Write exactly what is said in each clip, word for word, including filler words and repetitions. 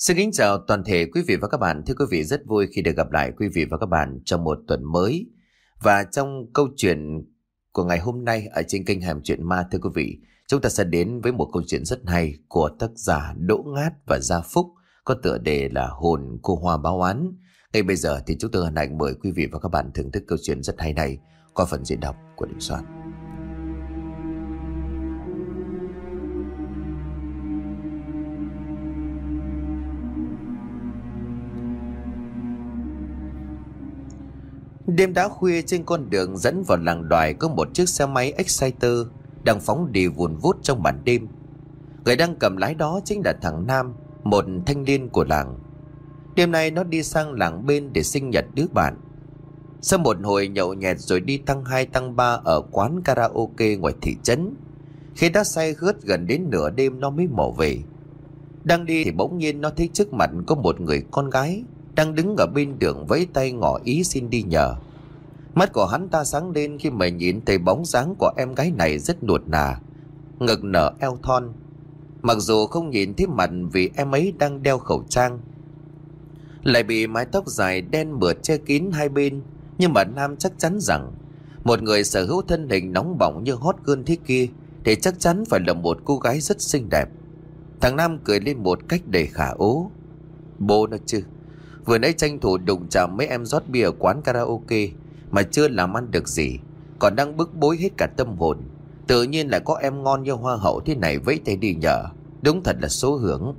Xin kính chào toàn thể quý vị và các bạn. Thưa quý vị, rất vui khi được gặp lại quý vị và các bạn trong một tuần mới. Và trong câu chuyện của ngày hôm nay ở trên kênh Hẻm Chuyện Ma, thưa quý vị, chúng ta sẽ đến với một câu chuyện rất hay của tác giả Đỗ Ngát và Gia Phúc, có tựa đề là Hồn Cô Hoa Báo Oán. Ngay bây giờ thì chúng tôi hân hạnh mời quý vị và các bạn thưởng thức câu chuyện rất hay này qua phần diễn đọc của Đình Soạn. Đêm đã khuya, trên con đường dẫn vào làng Đoài có một chiếc xe máy Exciter đang phóng đi vùn vút trong màn đêm. Người đang cầm lái đó chính là thằng Nam, một thanh niên của làng. Đêm nay nó đi sang làng bên để sinh nhật đứa bạn. Sau một hồi nhậu nhẹt rồi đi tăng hai tăng ba ở quán karaoke ngoài thị trấn, khi đã say khướt gần đến nửa đêm nó mới mò về. Đang đi thì bỗng nhiên nó thấy trước mặt có một người con gái đang đứng ở bên đường vẫy tay ngỏ ý xin đi nhờ. Mắt của hắn ta sáng lên khi mà nhìn thấy bóng dáng của em gái này rất nuột nà, ngực nở eo thon. Mặc dù không nhìn thấy mặt vì em ấy đang đeo khẩu trang, lại bị mái tóc dài đen mượt che kín hai bên, nhưng mà Nam chắc chắn rằng một người sở hữu thân hình nóng bỏng như hot girl thế kia thì chắc chắn phải là một cô gái rất xinh đẹp. Thằng Nam cười lên một cách đầy khả ố. Bố nó chứ, vừa nãy tranh thủ đụng chạm mấy em rót bia ở quán karaoke mà chưa làm ăn được gì, còn đang bức bối hết cả tâm hồn. Tự nhiên lại có em ngon như hoa hậu thế này vẫy tay đi nhờ, đúng thật là số hưởng.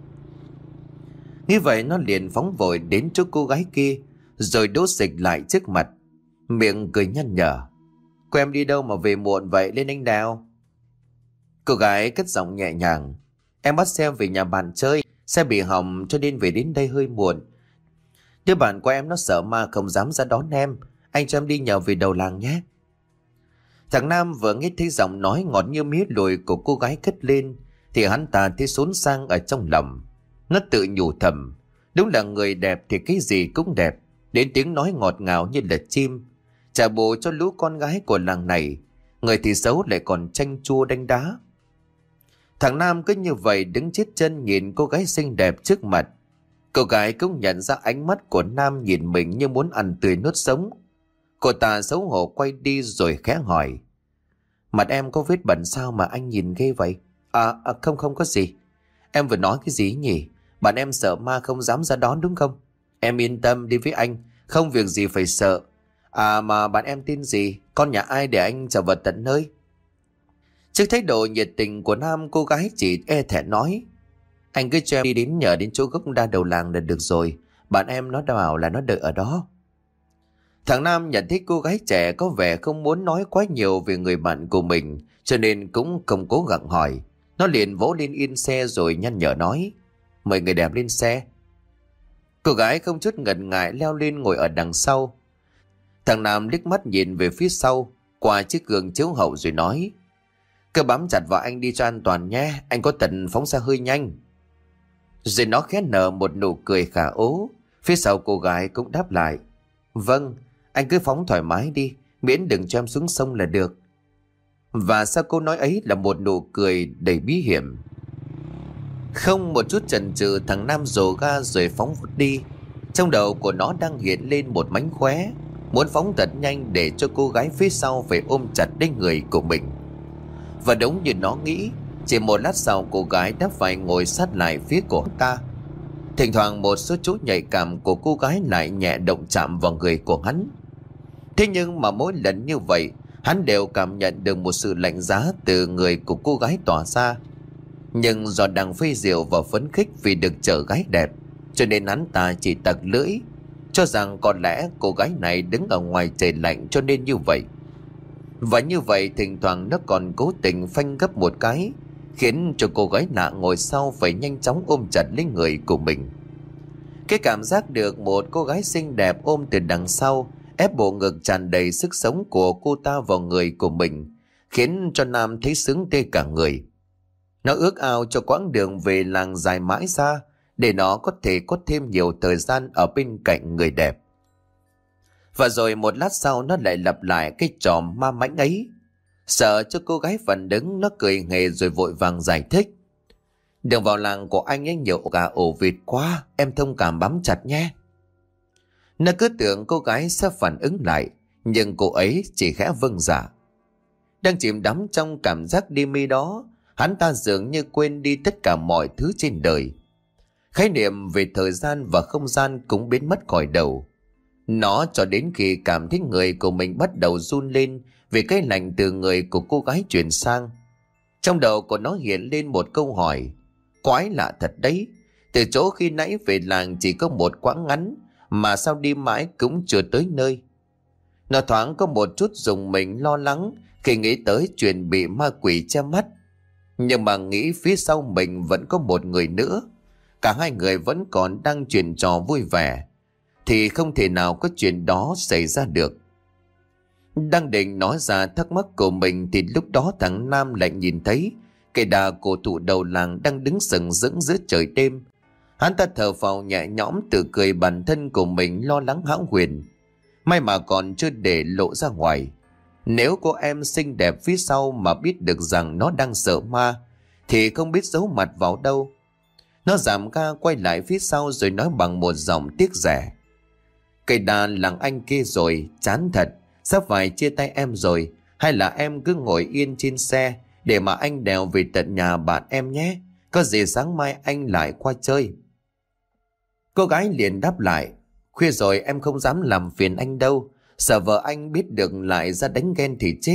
Như vậy nó liền phóng vội đến chỗ cô gái kia, rồi đổ xịch lại trước mặt, miệng cười nhăn nhở. Cô em đi đâu mà về muộn vậy lên anh Đào? Cô gái cất giọng nhẹ nhàng. Em bắt xe về nhà bạn chơi, xe bị hỏng cho nên về đến đây hơi muộn. Đứa bạn của em nó sợ ma không dám ra đón em, anh cho em đi nhờ về đầu làng nhé. Thằng Nam vừa nghe thấy giọng nói ngọt như mía lùi của cô gái cất lên thì hắn ta thấy xốn sang ở trong lòng. Nó tự nhủ thầm, đúng là người đẹp thì cái gì cũng đẹp, đến tiếng nói ngọt ngào như là chim. Trả bù cho lũ con gái của làng này, người thì xấu lại còn chanh chua đánh đá. Thằng Nam cứ như vậy đứng chết chân nhìn cô gái xinh đẹp trước mặt. Cô gái cũng nhận ra ánh mắt của Nam nhìn mình như muốn ăn tươi nuốt sống. Cô ta xấu hổ quay đi rồi khẽ hỏi. Mặt em có vết bẩn sao mà anh nhìn ghê vậy? À, à không không có gì. Em vừa nói cái gì nhỉ? Bạn em sợ ma không dám ra đón đúng không? Em yên tâm đi với anh, không việc gì phải sợ. À mà bạn em tên gì? Con nhà ai để anh chở vào tận nơi? Trước thái độ nhiệt tình của Nam, cô gái chỉ e thẹn nói. Anh cứ cho em đi đến nhờ đến chỗ gốc đa đầu làng là được rồi. Bạn em nó bảo là nó đợi ở đó. Thằng Nam nhận thấy cô gái trẻ có vẻ không muốn nói quá nhiều về người bạn của mình, cho nên cũng không cố gắng hỏi. Nó liền vỗ lên yên xe rồi nhăn nhở nói. Mời người đẹp lên xe. Cô gái không chút ngần ngại leo lên ngồi ở đằng sau. Thằng Nam liếc mắt nhìn về phía sau qua chiếc gương chiếu hậu rồi nói. Cứ bám chặt vào anh đi cho an toàn nhé, anh có tận phóng xe hơi nhanh. Rồi nó khẽ nở một nụ cười khả ố. Phía sau cô gái cũng đáp lại. Vâng, anh cứ phóng thoải mái đi, miễn đừng cho em xuống sông là được. Và sau câu nói ấy là một nụ cười đầy bí hiểm. Không một chút chần chừ, thằng Nam rồ ga rồi phóng vút đi. Trong đầu của nó đang hiện lên một mánh khóe, muốn phóng thật nhanh để cho cô gái phía sau phải ôm chặt đến người của mình. Và đúng như nó nghĩ, chỉ một lát sau cô gái đã phải ngồi sát lại phía của ta. Thỉnh thoảng một số chỗ nhạy cảm của cô gái lại nhẹ động chạm vào người của hắn. Thế nhưng mà mỗi lần như vậy, hắn đều cảm nhận được một sự lạnh giá từ người của cô gái tỏa ra. Nhưng do đang phê diệu và phấn khích vì được chở gái đẹp, cho nên hắn ta chỉ tặc lưỡi, cho rằng có lẽ cô gái này đứng ở ngoài trời lạnh cho nên như vậy. Và như vậy thỉnh thoảng nó còn cố tình phanh gấp một cái, khiến cho cô gái lạ ngồi sau phải nhanh chóng ôm chặt lấy người của mình. Cái cảm giác được một cô gái xinh đẹp ôm từ đằng sau, ép bộ ngực tràn đầy sức sống của cô ta vào người của mình, khiến cho Nam thấy sướng tê cả người. Nó ước ao cho quãng đường về làng dài mãi xa, để nó có thể có thêm nhiều thời gian ở bên cạnh người đẹp. Và rồi một lát sau nó lại lặp lại cái trò ma mãnh ấy. Sợ cho cô gái phản ứng, nó cười nghề rồi vội vàng giải thích. Đường vào làng của anh ấy nhiều cả ổ vịt quá, em thông cảm bám chặt nhé. Nó cứ tưởng cô gái sẽ phản ứng lại, nhưng cô ấy chỉ khẽ vâng dạ. Đang chìm đắm trong cảm giác đê mê đó, hắn ta dường như quên đi tất cả mọi thứ trên đời. Khái niệm về thời gian và không gian cũng biến mất khỏi đầu. Nó cho đến khi cảm thấy người của mình bắt đầu run lên vì cái lạnh từ người của cô gái chuyển sang. Trong đầu của nó hiện lên một câu hỏi. Quái lạ thật đấy, từ chỗ khi nãy về làng chỉ có một quãng ngắn, mà sao đi mãi cũng chưa tới nơi. Nó thoáng có một chút rùng mình lo lắng khi nghĩ tới chuyện bị ma quỷ che mắt. Nhưng mà nghĩ phía sau mình vẫn có một người nữa, cả hai người vẫn còn đang chuyện trò vui vẻ, thì không thể nào có chuyện đó xảy ra được. Đang định nói ra thắc mắc của mình thì lúc đó thằng Nam lại nhìn thấy cây đà cổ thụ đầu làng đang đứng sừng sững giữa trời đêm. Hắn ta thở phào nhẹ nhõm, tự cười bản thân của mình lo lắng hão huyền. May mà còn chưa để lộ ra ngoài. Nếu cô em xinh đẹp phía sau mà biết được rằng nó đang sợ ma thì không biết giấu mặt vào đâu. Nó giảm ga quay lại phía sau rồi nói bằng một giọng tiếc rẻ. Cây đà làng anh kia rồi, chán thật, sắp phải chia tay em rồi. Hay là em cứ ngồi yên trên xe để mà anh đèo về tận nhà bạn em nhé. Có gì sáng mai anh lại qua chơi. Cô gái liền đáp lại. Khuya rồi em không dám làm phiền anh đâu, sợ vợ anh biết được lại ra đánh ghen thì chết.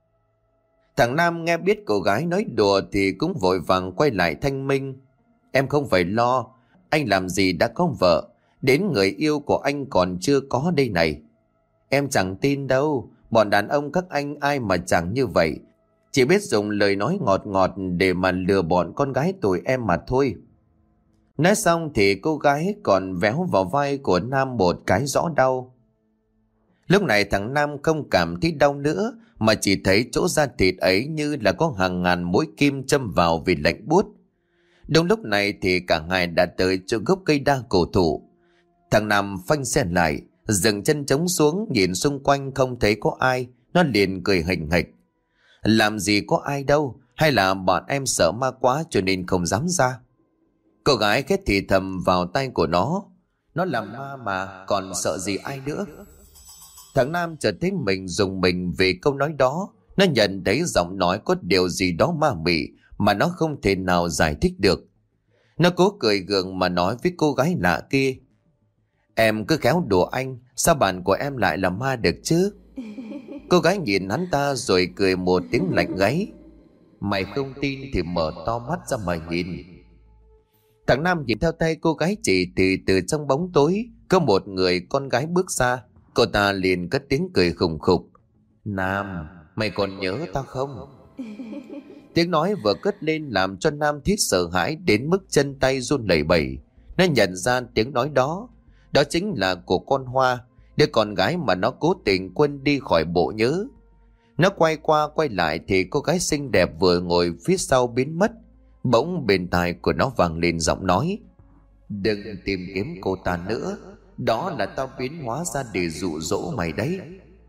Thằng Nam nghe biết cô gái nói đùa thì cũng vội vàng quay lại thanh minh. Em không phải lo, anh làm gì đã có vợ, đến người yêu của anh còn chưa có đây này. Em chẳng tin đâu, bọn đàn ông các anh ai mà chẳng như vậy, chỉ biết dùng lời nói ngọt ngọt để mà lừa bọn con gái tụi em mà thôi. Nói xong thì cô gái còn véo vào vai của Nam một cái rõ đau. Lúc này thằng Nam không cảm thấy đau nữa, mà chỉ thấy chỗ da thịt ấy như là có hàng ngàn mũi kim châm vào vì lạnh buốt. Đúng lúc này thì cả hai đã tới chỗ gốc cây đa cổ thụ. Thằng Nam phanh xe lại, dừng chân trống xuống, nhìn xung quanh không thấy có ai, nó liền cười hình hịch. Làm gì có ai đâu, hay là bọn em sợ ma quá cho nên không dám ra. Cô gái khét thì thầm vào tay của nó. Nó là ma mà, còn sợ gì ai nữa. Thằng Nam chợt thấy mình dùng mình vì câu nói đó. Nó nhận thấy giọng nói có điều gì đó ma mị mà nó không thể nào giải thích được. Nó cố cười gượng mà nói với cô gái lạ kia. Em cứ khéo đùa anh, sao bạn của em lại là ma được chứ? Cô gái nhìn hắn ta rồi cười một tiếng lạnh gáy. Mày không tin thì mở to mắt ra mà nhìn. Thằng Nam nhìn theo tay cô gái chỉ thì từ trong bóng tối có một người con gái bước ra. Cô ta liền cất tiếng cười khùng khục. Nam, mày còn nhớ tao không? Tiếng nói vừa cất lên làm cho Nam Thiết sợ hãi đến mức chân tay run lẩy bẩy. Nó nhận ra tiếng nói đó, đó chính là của con Hoa, đứa con gái mà nó cố tình quên đi khỏi bộ nhớ. Nó quay qua quay lại thì cô gái xinh đẹp vừa ngồi phía sau biến mất. Bỗng bên tai của nó vang lên giọng nói. Đừng tìm kiếm cô ta nữa, đó là tao biến hóa ra để dụ dỗ mày đấy.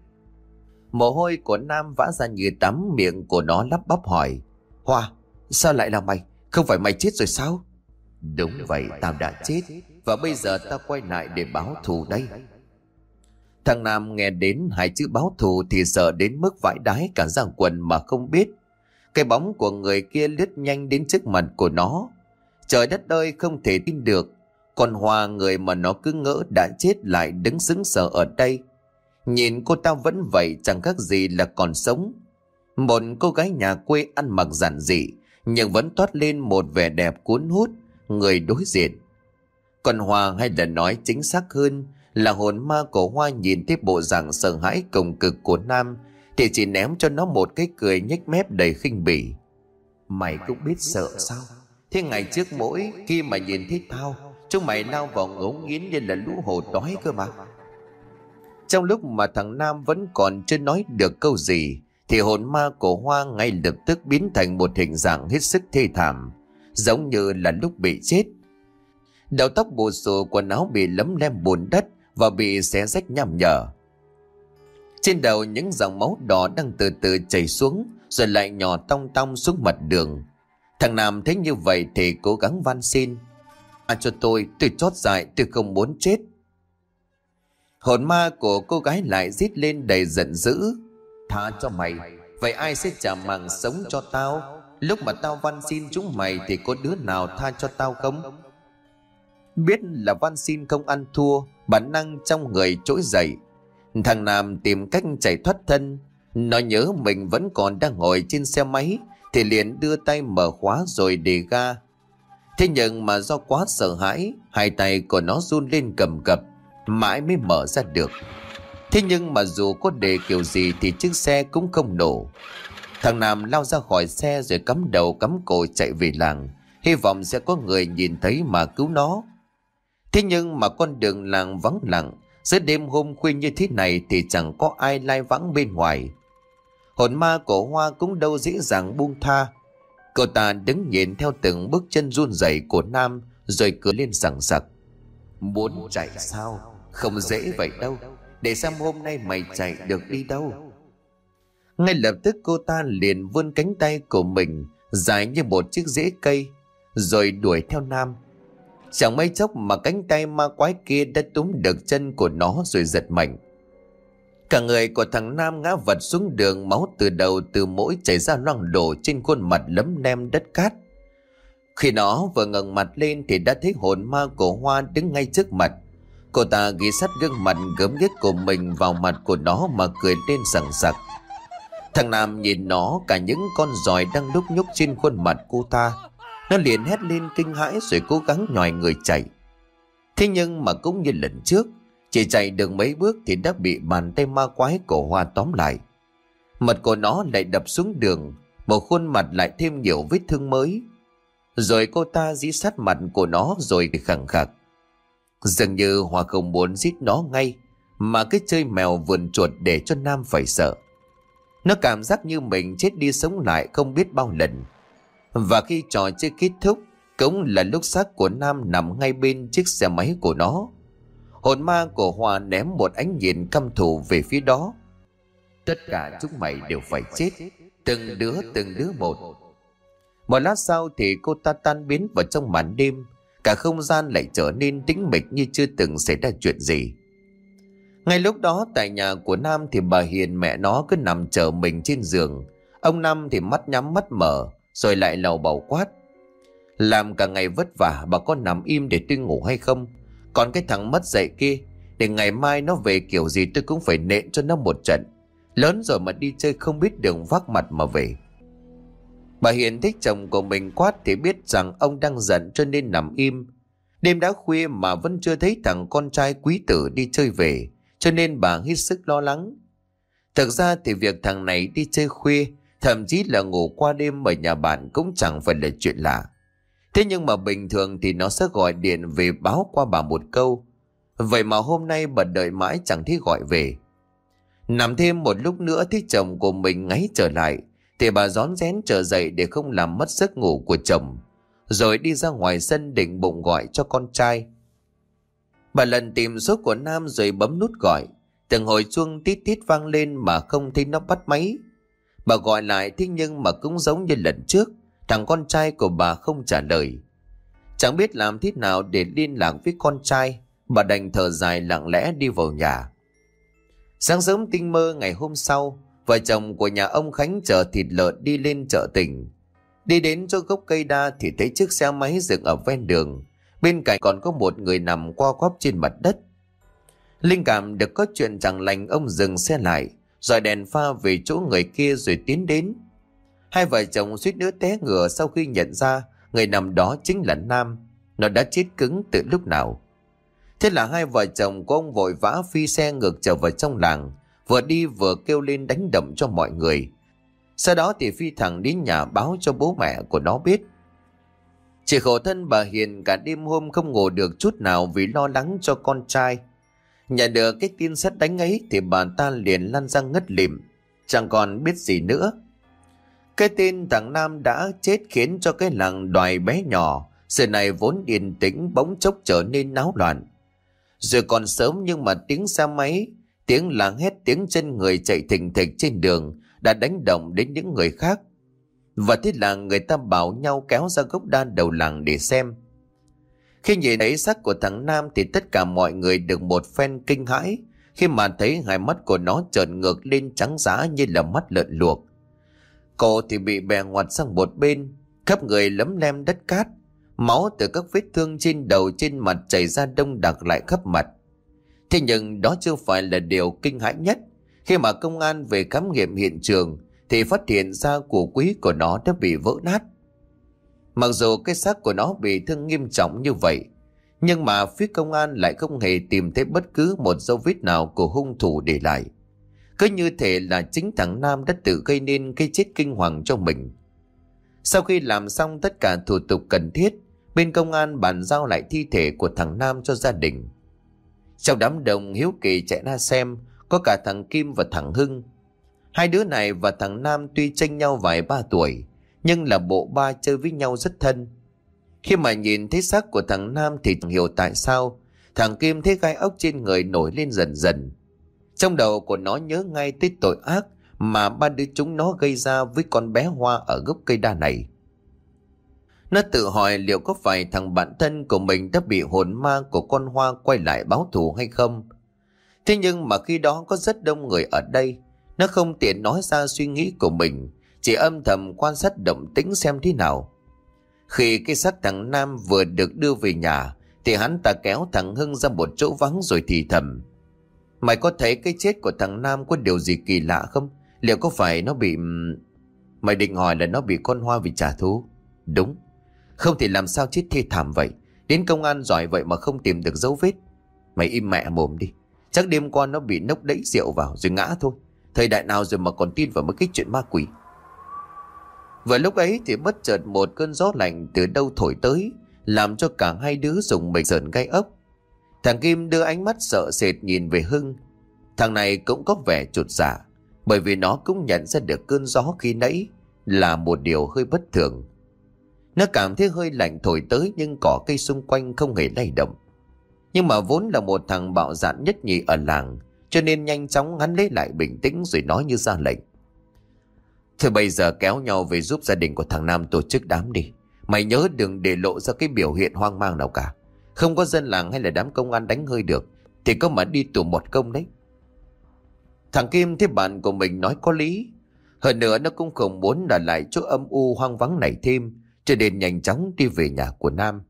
Mồ hôi của Nam vã ra như tắm, miệng của nó lắp bắp hỏi. Hoa, sao lại là mày? Không phải mày chết rồi sao? Đúng vậy, tao đã chết, và bây giờ tao quay lại để báo thù đây. Thằng Nam nghe đến hai chữ báo thù thì sợ đến mức vãi đái cả ra quần mà không biết. Cái bóng của người kia lướt nhanh đến trước mặt của nó. Trời đất ơi, không thể tin được. Còn Hoa, người mà nó cứ ngỡ đã chết, lại đứng sững sờ ở đây. Nhìn cô ta vẫn vậy, chẳng khác gì là còn sống. Một cô gái nhà quê ăn mặc giản dị, nhưng vẫn toát lên một vẻ đẹp cuốn hút người đối diện. Còn Hoa, hay là nói chính xác hơn là hồn ma của Hoa, nhìn thấy bộ dạng sợ hãi cùng cực của Nam thì chỉ ném cho nó một cái cười nhếch mép đầy khinh bỉ. Mày cũng biết sợ sao? Thế ngày trước mỗi khi mà nhìn thấy tao, chúng mày lao vào ngấu nghiến như là lũ hổ đói cơ mà. Trong lúc mà thằng Nam vẫn còn chưa nói được câu gì thì hồn ma của Hoa ngay lập tức biến thành một hình dạng hết sức thê thảm, giống như là lúc bị chết. Đầu tóc bù xù, quần áo bị lấm lem bùn đất và bị xé rách nham nhở. Trên đầu những dòng máu đỏ đang từ từ chảy xuống rồi lại nhỏ tong tong xuống mặt đường. Thằng Nam thấy như vậy thì cố gắng van xin: "À cho tôi, tôi chót dại, tôi không muốn chết." Hồn ma của cô gái lại rít lên đầy giận dữ: "Tha cho mày, vậy ai sẽ trả mạng sống cho tao? Lúc mà tao van xin chúng mày thì có đứa nào tha cho tao không?" Biết là van xin không ăn thua, bản năng trong người trỗi dậy. Thằng Nam tìm cách chạy thoát thân. Nó nhớ mình vẫn còn đang ngồi trên xe máy thì liền đưa tay mở khóa rồi đề ga. Thế nhưng mà do quá sợ hãi, hai tay của nó run lên cầm cập, mãi mới mở ra được. Thế nhưng mà dù có đề kiểu gì thì chiếc xe cũng không nổ. Thằng Nam lao ra khỏi xe rồi cắm đầu cắm cổ chạy về làng, hy vọng sẽ có người nhìn thấy mà cứu nó. Thế nhưng mà con đường làng vắng lặng, giữa đêm hôm khuya như thế này thì chẳng có ai lai vãng bên ngoài. Hồn ma của Hoa cũng đâu dễ dàng buông tha. Cô ta đứng nhìn theo từng bước chân run rẩy của Nam rồi cười lên sảng sặc: "Muốn chạy sao? Không dễ vậy đâu. Để xem hôm nay mày chạy được đi đâu." Ngay lập tức cô ta liền vươn cánh tay của mình dài như một chiếc rễ cây rồi đuổi theo Nam. Chẳng mấy chốc mà cánh tay ma quái kia đã túm được chân của nó rồi giật mạnh. Cả người của thằng Nam ngã vật xuống đường, máu từ đầu từ mũi chảy ra loang đổ trên khuôn mặt lấm lem đất cát. Khi nó vừa ngẩng mặt lên thì đã thấy hồn ma của Hoa đứng ngay trước mặt. Cô ta ghi sát gương mặt gớm ghiếc của mình vào mặt của nó mà cười lên sảng sặc. Thằng Nam nhìn nó, cả những con giòi đang lúc nhúc trên khuôn mặt cô ta. Nó liền hét lên kinh hãi rồi cố gắng nhòi người chạy. Thế nhưng mà cũng như lần trước, chỉ chạy được mấy bước thì đã bị bàn tay ma quái của Hoa tóm lại. Mặt của nó lại đập xuống đường, một khuôn mặt lại thêm nhiều vết thương mới. Rồi cô ta dí sát mặt của nó rồi khẳng khặc. Dường như Hoa không muốn giết nó ngay, mà cứ chơi mèo vườn chuột để cho Nam phải sợ. Nó cảm giác như mình chết đi sống lại không biết bao lần. Và khi trò chơi kết thúc, cũng là lúc xác của Nam nằm ngay bên chiếc xe máy của nó. Hồn ma của Hoa ném một ánh nhìn căm thù về phía đó. "Tất cả chúng mày đều phải chết, từng đứa từng đứa một." Một lát sau thì cô ta tan biến vào trong màn đêm. Cả không gian lại trở nên tĩnh mịch như chưa từng xảy ra chuyện gì. Ngay lúc đó tại nhà của Nam thì bà Hiền mẹ nó cứ nằm chờ mình trên giường. Ông Năm thì mắt nhắm mắt mở rồi lại lầu bầu quát: "Làm cả ngày vất vả, bà có nằm im để tôi ngủ hay không? Còn cái thằng mất dạy kia, để ngày mai nó về kiểu gì tôi cũng phải nện cho nó một trận. Lớn rồi mà đi chơi không biết đường vác mặt mà về." Bà Hiền thích chồng của mình quát thì biết rằng ông đang giận cho nên nằm im. Đêm đã khuya mà vẫn chưa thấy thằng con trai quý tử đi chơi về, cho nên bà hết sức lo lắng. Thực ra thì việc thằng này đi chơi khuya, thậm chí là ngủ qua đêm ở nhà bạn cũng chẳng phải là chuyện lạ. Thế nhưng mà bình thường thì nó sẽ gọi điện về báo qua bà một câu. Vậy mà hôm nay bà đợi mãi chẳng thấy gọi về. Nằm thêm một lúc nữa thấy chồng của mình ngáy trở lại, thì bà rón rén trở dậy để không làm mất giấc ngủ của chồng, rồi đi ra ngoài sân định bụng gọi cho con trai. Bà lần tìm số của Nam rồi bấm nút gọi. Từng hồi chuông tít tít vang lên mà không thấy nó bắt máy. Bà gọi lại thế nhưng mà cũng giống như lần trước, thằng con trai của bà không trả lời. Chẳng biết làm thế nào để liên lạc với con trai, bà đành thở dài lặng lẽ đi vào nhà. Sáng sớm tinh mơ ngày hôm sau, vợ chồng của nhà ông Khánh chở thịt lợn đi lên chợ tỉnh. Đi đến chỗ gốc cây đa thì thấy chiếc xe máy dừng ở ven đường. Bên cạnh còn có một người nằm co quắp trên mặt đất. Linh cảm được có chuyện chẳng lành, ông dừng xe lại, dọi đèn pha về chỗ người kia rồi tiến đến. Hai vợ chồng suýt nữa té ngửa sau khi nhận ra người nằm đó chính là Nam. Nó đã chết cứng từ lúc nào. Thế là hai vợ chồng của ông vội vã phi xe ngược trở vào trong làng, vừa đi vừa kêu lên đánh đập cho mọi người. Sau đó thì phi thẳng đến nhà báo cho bố mẹ của nó biết. Chỉ khổ thân bà Hiền cả đêm hôm không ngủ được chút nào vì lo lắng cho con trai. Nhận được cái tin sét đánh ấy thì bà ta liền lăn ra ngất lịm, chẳng còn biết gì nữa. Cái tên thằng Nam đã chết khiến cho cái làng Đoài bé nhỏ giờ này vốn yên tĩnh bỗng chốc trở nên náo loạn. Rồi còn sớm nhưng mà tiếng xe máy, tiếng làng hét, tiếng chân người chạy thình thịch trên đường đã đánh động đến những người khác. Và thế là người ta bảo nhau kéo ra gốc đa đầu làng để xem. Khi nhìn thấy xác của thằng Nam thì tất cả mọi người được một phen kinh hãi khi mà thấy hai mắt của nó trợn ngược lên trắng dã như là mắt lợn luộc. Cổ thì bị bè ngoặt sang một bên, khắp người lấm lem đất cát, máu từ các vết thương trên đầu trên mặt chảy ra đông đặc lại khắp mặt. Thế nhưng đó chưa phải là điều kinh hãi nhất. Khi mà công an về khám nghiệm hiện trường thì phát hiện ra của quý của nó đã bị vỡ nát. Mặc dù cái xác của nó bị thương nghiêm trọng như vậy, nhưng mà phía công an lại không hề tìm thấy bất cứ một dấu vết nào của hung thủ để lại. Cứ như thể là chính thằng Nam đã tự gây nên cái chết kinh hoàng cho mình. Sau khi làm xong tất cả thủ tục cần thiết, bên công an bàn giao lại thi thể của thằng Nam cho gia đình. Trong đám đông hiếu kỳ chạy ra xem, có cả thằng Kim và thằng Hưng. Hai đứa này và thằng Nam tuy chênh nhau vài ba tuổi, nhưng là bộ ba chơi với nhau rất thân. Khi mà nhìn thấy xác của thằng Nam thì chẳng hiểu tại sao thằng Kim thấy gai ốc trên người nổi lên dần dần. Trong đầu của nó nhớ ngay tới tội ác mà ba đứa chúng nó gây ra với con bé Hoa ở gốc cây đa này. Nó tự hỏi liệu có phải thằng bạn thân của mình đã bị hồn ma của con Hoa quay lại báo thù hay không. Thế nhưng mà khi đó có rất đông người ở đây, nó không tiện nói ra suy nghĩ của mình, chỉ âm thầm quan sát động tĩnh xem thế nào. Khi cái xác thằng Nam vừa được đưa về nhà thì hắn ta kéo thằng Hưng ra một chỗ vắng rồi thì thầm: "Mày có thấy cái chết của thằng Nam có điều gì kỳ lạ không? Liệu có phải nó bị..." Mày định hỏi là nó bị con Hoa vì trả thù? Đúng. Không thì làm sao chết thê thảm vậy? Đến công an giỏi vậy mà không tìm được dấu vết. Mày im mẹ mồm đi. Chắc đêm qua nó bị nốc đẫy rượu vào rồi ngã thôi. Thời đại nào rồi mà còn tin vào mấy cái chuyện ma quỷ. Vừa lúc ấy thì bất chợt một cơn gió lạnh từ đâu thổi tới, làm cho cả hai đứa rùng mình rợn gai ốc. Thằng Kim đưa ánh mắt sợ sệt nhìn về Hưng. Thằng này cũng có vẻ chột dạ, bởi vì nó cũng nhận ra được cơn gió khi nãy là một điều hơi bất thường. Nó cảm thấy hơi lạnh thổi tới nhưng cỏ cây xung quanh không hề lay động. Nhưng mà vốn là một thằng bạo dạn nhất nhì ở làng, cho nên nhanh chóng hắn lấy lại bình tĩnh rồi nói như ra lệnh: "Thôi bây giờ kéo nhau về giúp gia đình của thằng Nam tổ chức đám đi. Mày nhớ đừng để lộ ra cái biểu hiện hoang mang nào cả. Không có dân làng hay là đám công an đánh hơi được thì có mà đi tù một công đấy." Thằng Kim thấy bạn của mình nói có lý. Hơn nữa nó cũng không muốn ở lại chỗ âm u hoang vắng này thêm, cho nên nhanh chóng đi về nhà của Nam.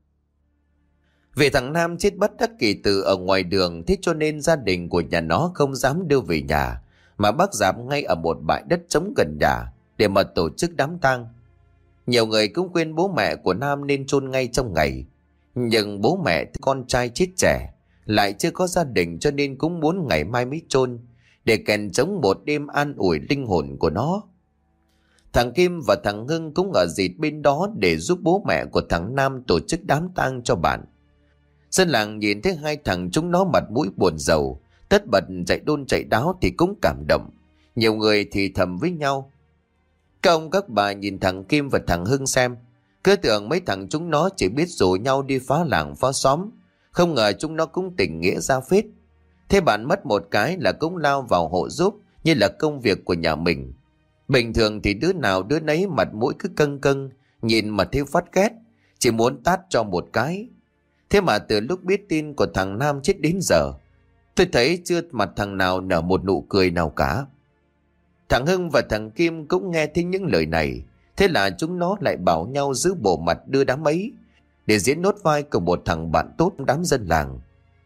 Vì thằng Nam chết bất đắc kỳ tử ở ngoài đường, thế cho nên gia đình của nhà nó không dám đưa về nhà, mà bác dạp ngay ở một bãi đất trống gần nhà để mà tổ chức đám tang. Nhiều người cũng khuyên bố mẹ của Nam nên chôn ngay trong ngày, nhưng bố mẹ con trai chết trẻ, lại chưa có gia đình, cho nên cũng muốn ngày mai mới chôn, để kèn trống một đêm an ủi linh hồn của nó. Thằng Kim và thằng Hưng cũng ở dịt bên đó để giúp bố mẹ của thằng Nam tổ chức đám tang cho bạn. Dân làng nhìn thấy hai thằng chúng nó mặt mũi buồn rầu, tất bật chạy đôn chạy đáo thì cũng cảm động. Nhiều người thì thầm với nhau. Các ông các bà nhìn thằng Kim và thằng Hưng xem, cứ tưởng mấy thằng chúng nó chỉ biết rủ nhau đi phá làng phá xóm, không ngờ chúng nó cũng tình nghĩa ra phết. Thế bạn mất một cái là cũng lao vào hộ giúp như là công việc của nhà mình. Bình thường thì đứa nào đứa nấy mặt mũi cứ căng căng, nhìn mà thấy phát ghét, chỉ muốn tát cho một cái. Thế mà từ lúc biết tin của thằng Nam chết đến giờ, tôi thấy chưa mặt thằng nào nở một nụ cười nào cả. Thằng Hưng và thằng Kim cũng nghe thấy những lời này, thế là chúng nó lại bảo nhau giữ bộ mặt đưa đám ấy, để diễn nốt vai của một thằng bạn tốt đám dân làng.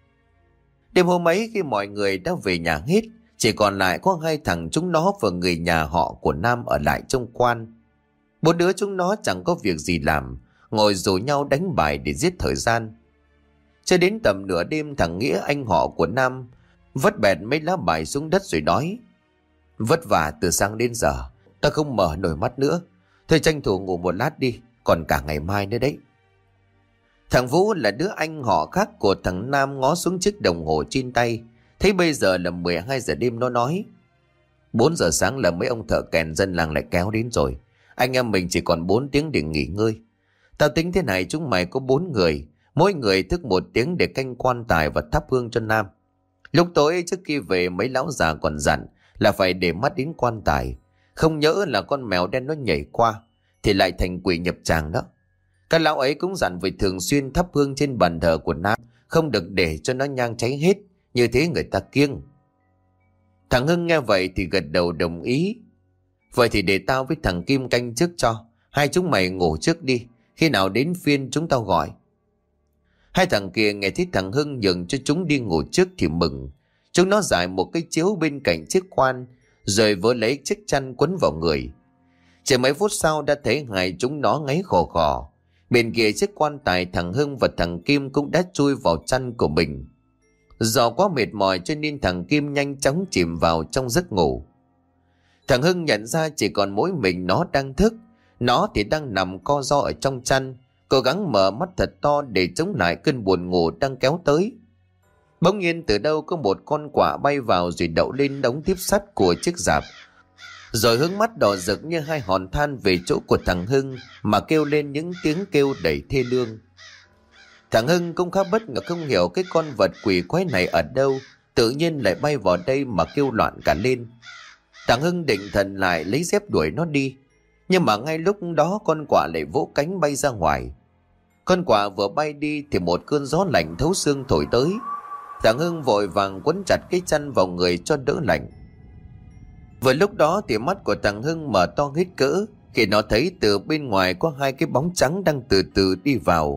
Đêm hôm ấy khi mọi người đã về nhà hết, chỉ còn lại có hai thằng chúng nó và người nhà họ của Nam ở lại trông quan. Bốn đứa chúng nó chẳng có việc gì làm, ngồi rủ nhau đánh bài để giết thời gian. Cho đến tầm nửa đêm, thằng Nghĩa anh họ của Nam vất bẹt mấy lá bài xuống đất rồi nói: "Vất vả từ sáng đến giờ, ta không mở nổi mắt nữa. Thôi tranh thủ ngủ một lát đi, còn cả ngày mai nữa đấy." Thằng Vũ là đứa anh họ khác của thằng Nam ngó xuống chiếc đồng hồ trên tay, thấy bây giờ là mười hai giờ đêm, nó nói: bốn giờ sáng là mấy ông thợ kèn dân làng lại kéo đến rồi. Anh em mình chỉ còn bốn tiếng để nghỉ ngơi. Tao tính thế này, chúng mày có bốn người, mỗi người thức một tiếng để canh quan tài và thắp hương cho Nam. Lúc tối trước khi về, mấy lão già còn dặn là phải để mắt đến quan tài, không nhỡ là con mèo đen nó nhảy qua thì lại thành quỷ nhập tràng đó. Các lão ấy cũng dặn phải thường xuyên thắp hương trên bàn thờ của Nam, không được để cho nó nhang cháy hết, như thế người ta kiêng. Thằng Hưng nghe vậy thì gật đầu đồng ý. Vậy thì để tao với thằng Kim canh trước cho, hai chúng mày ngủ trước đi, khi nào đến phiên chúng tao gọi. Hai thằng kia nghe thấy thằng Hưng nhường cho chúng đi ngủ trước thì mừng. Chúng nó giải một cái chiếu bên cạnh chiếc quan, rồi vớ lấy chiếc chăn quấn vào người. Chỉ mấy phút sau đã thấy hai chúng nó ngáy khò khò. Bên kia chiếc quan tài, thằng Hưng và thằng Kim cũng đã chui vào chăn của mình. Do quá mệt mỏi cho nên thằng Kim nhanh chóng chìm vào trong giấc ngủ. Thằng Hưng nhận ra chỉ còn mỗi mình nó đang thức. Nó thì đang nằm co ro ở trong chăn, cố gắng mở mắt thật to để chống lại cơn buồn ngủ đang kéo tới. Bỗng nhiên từ đâu có một con quạ bay vào rồi đậu lên đống tiếp sắt của chiếc rạp, rồi hướng mắt đỏ rực như hai hòn than về chỗ của thằng Hưng mà kêu lên những tiếng kêu đầy thê lương. Thằng Hưng cũng khá bất ngờ, không hiểu cái con vật quỷ quái này ở đâu tự nhiên lại bay vào đây mà kêu loạn cả lên. Thằng Hưng định thần lại lấy dép đuổi nó đi, nhưng mà ngay lúc đó con quạ lại vỗ cánh bay ra ngoài. Con quạ vừa bay đi thì một cơn gió lạnh thấu xương thổi tới. Thằng Hưng vội vàng quấn chặt cái chăn vào người cho đỡ lạnh. Vừa lúc đó thì mắt của thằng Hưng mở to hết cỡ khi nó thấy từ bên ngoài có hai cái bóng trắng đang từ từ đi vào.